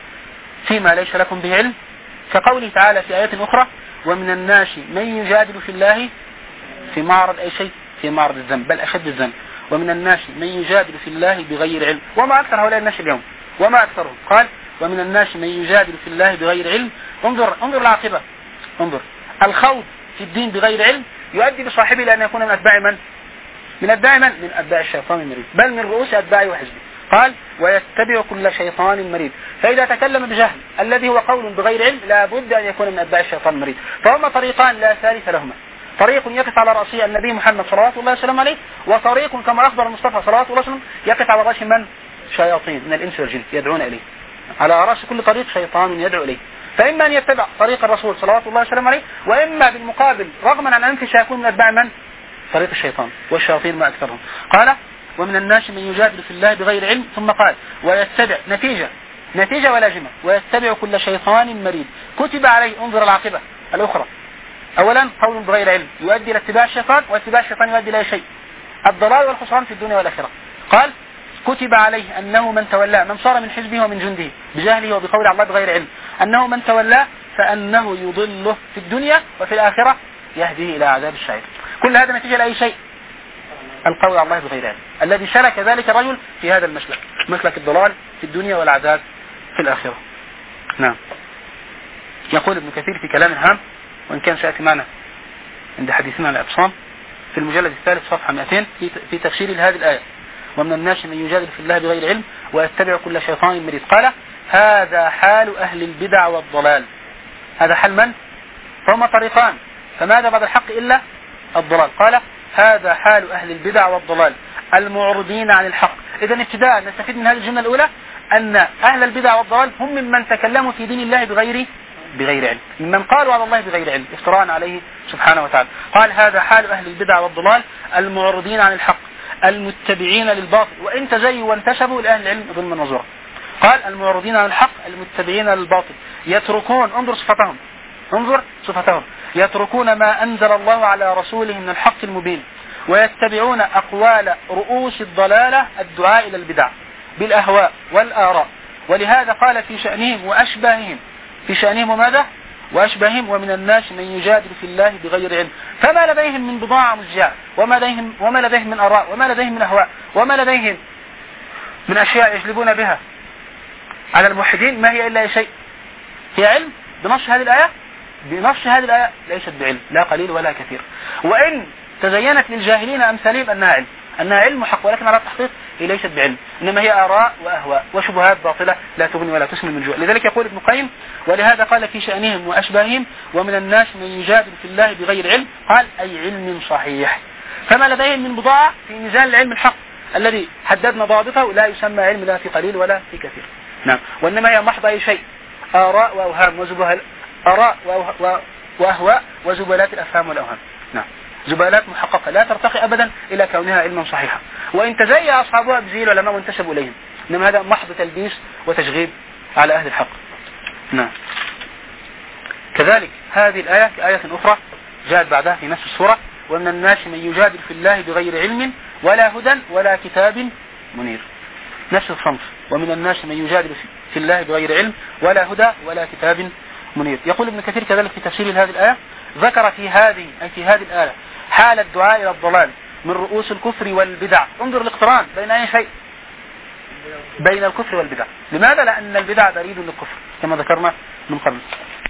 فيما ليس لكم به علم، كقوله تعالى في آيات أخرى ومن الناس من يجادل في الله في معرض أي شيء، في معرض الذنب بل أشد الذنب. ومن الناس من يجادل في الله بغير علم. وما أكثر هؤلاء الناس اليوم، وما أكثرهم. قال ومن الناس من يجادل في الله بغير علم. انظر العاقبة، انظر الخوض في الدين بغير علم يؤدي بصاحبه لأن يكون من أتباع من؟ من أتباع الشيطان المريد، بل من رؤوس أتباعه وحزبه. قال ويتبع كل شيطان مريد. فإذا تكلم بجهل الذي هو قول بغير علم لا بد أن يكون من أتباع الشيطان المريد. فهما طريقان لا ثالث لهما، طريق يقف على رأسه النبي محمد صلوات الله وسلم عليه، وطريق كما أخبر المصطفى صلوات الله وسلم يقف على رأس من؟ شياطين من الإنس والجن يدعون إليه. على رأس كل طريق شيطان يدعو إليه. فإما أن يتبع طريق الرسول صلوات الله وسلم عليه، وإما بالمقابل رغما عن أنفسه سيكون من أتباع من؟ طريق الشيطان والشياطين ما أكثرهم. قال ومن الناس من يجادل في الله بغير علم. ثم قال ويتبع نتيجة ولازمة ويتبع كل شيطان مريد كتب عليه. انظر العاقبة الأخرى. أولا قول بغير علم يؤدي إلى اتباع الشيطان، واتباع الشيطان يؤدي إلى شيء الضلال والخسران في الدنيا والآخرة. قال كتب عليه أنه من تولاه، من صار من حزبه ومن جنده بجهله وبقول الله بغير علم، أنه من تولاه فأنه يضله في الدنيا وفي الآخرة يهديه إلى عذاب السعير. كل هذا نتيجة لأي شيء؟ القول على الله بغير علم، الذي سلك ذلك الرجل في هذا المسلك، مسلك الضلال في الدنيا والعذاب في الآخرة. نعم. يقول ابن كثير في كلام هام، وإن كان سيأتي معنا عند حديثنا عن الأبصام في المجلد الثالث صفحة 200 في تفسير هذه الآية ومن الناس من يجادل في الله بغير علم ويتبع كل شيطان مريد. قال هذا حال أهل البدع والضلال. هذا حال من؟ فهما طريقان، فماذا بعد الحق إلا الضلال. قال هذا حال أهل البدع والضلال المعرضين عن الحق. إذن ابتداء نستفيد من هذه الجملة الأولى أن أهل البدع والضلال هم ممن تكلموا في دين الله بغير علم، ممن قالوا على الله بغير علم افتراء عليه سبحانه وتعالى. قال هذا حال أهل البدع والضلال المعرضين عن الحق المتبعين للباطل وإن تزيوا وانتسبوا لأهل العلم ظلما وزورا. قال المعرضين عن الحق المتبعين للباطل يتركون، انظر صفتهم يتركون ما أنزل الله على رسوله من الحق المبين ويتبعون أقوال رؤوس الضلالة الدعاء إلى البدع بالأهواء والآراء. ولهذا قال في شأنهم وأشباههم، في شأنهم وماذا؟ وأشباههم ومن الناس من يجادل في الله بغير علم. فما لديهم من بضاعة مزجاة، وما لديهم من آراء، وما لديهم من أهواء، وما لديهم من أشياء يجلبون بها على الموحدين، ما هي إلا شيء؟ هي علم. بنص هذه الآية ليست بعلم لا قليل ولا كثير، وإن تزينت للجاهلين أمثالهم أنها علم حق، ولكن على التحقيق هي ليست بعلم، إنما هي آراء وأهواء وشبهات باطلة لا تغني ولا تسمن من جوع. لذلك يقول ابن القيم ولهذا قال في شأنهم وأشباههم ومن الناس من يجادل في الله بغير علم، قال أي علم صحيح. فما لديهم من بضاعة في ميزان العلم الحق الذي حددنا ضابطه لا يسمى علم لا في قليل ولا في كثير. نعم. وإنما هي محض أي شيء، آراء وأوهام آراء وأهواء وزبالات الأفهام والأوهام. نعم. زبالات محققة لا ترتقي أبدا إلى كونها علما صحيحا، وإن تزيى أصحابها بزي العلماء وانتسبوا إليهم، إنما هذا محض تلبيس وتشغيب على أهل الحق. نعم. كذلك هذه الآية في آية أخرى جاءت بعدها في نفس السورة ومن الناس من يجادل في الله بغير علم ولا هدى ولا كتاب منير. نفس الصنف، ومن الناس من يجادل في الله بغير علم ولا هدى ولا كتاب منير. يقول ابن كثير كذلك في تفسير هذه الآية ذكر في هذه الآية حال الدعاء إلى الضلال من رؤوس الكفر والبدع. انظر الاقتران بين أي شيء؟ بين الكفر والبدع. لماذا؟ لأن البدع بريد للكفر كما ذكرنا من قبل.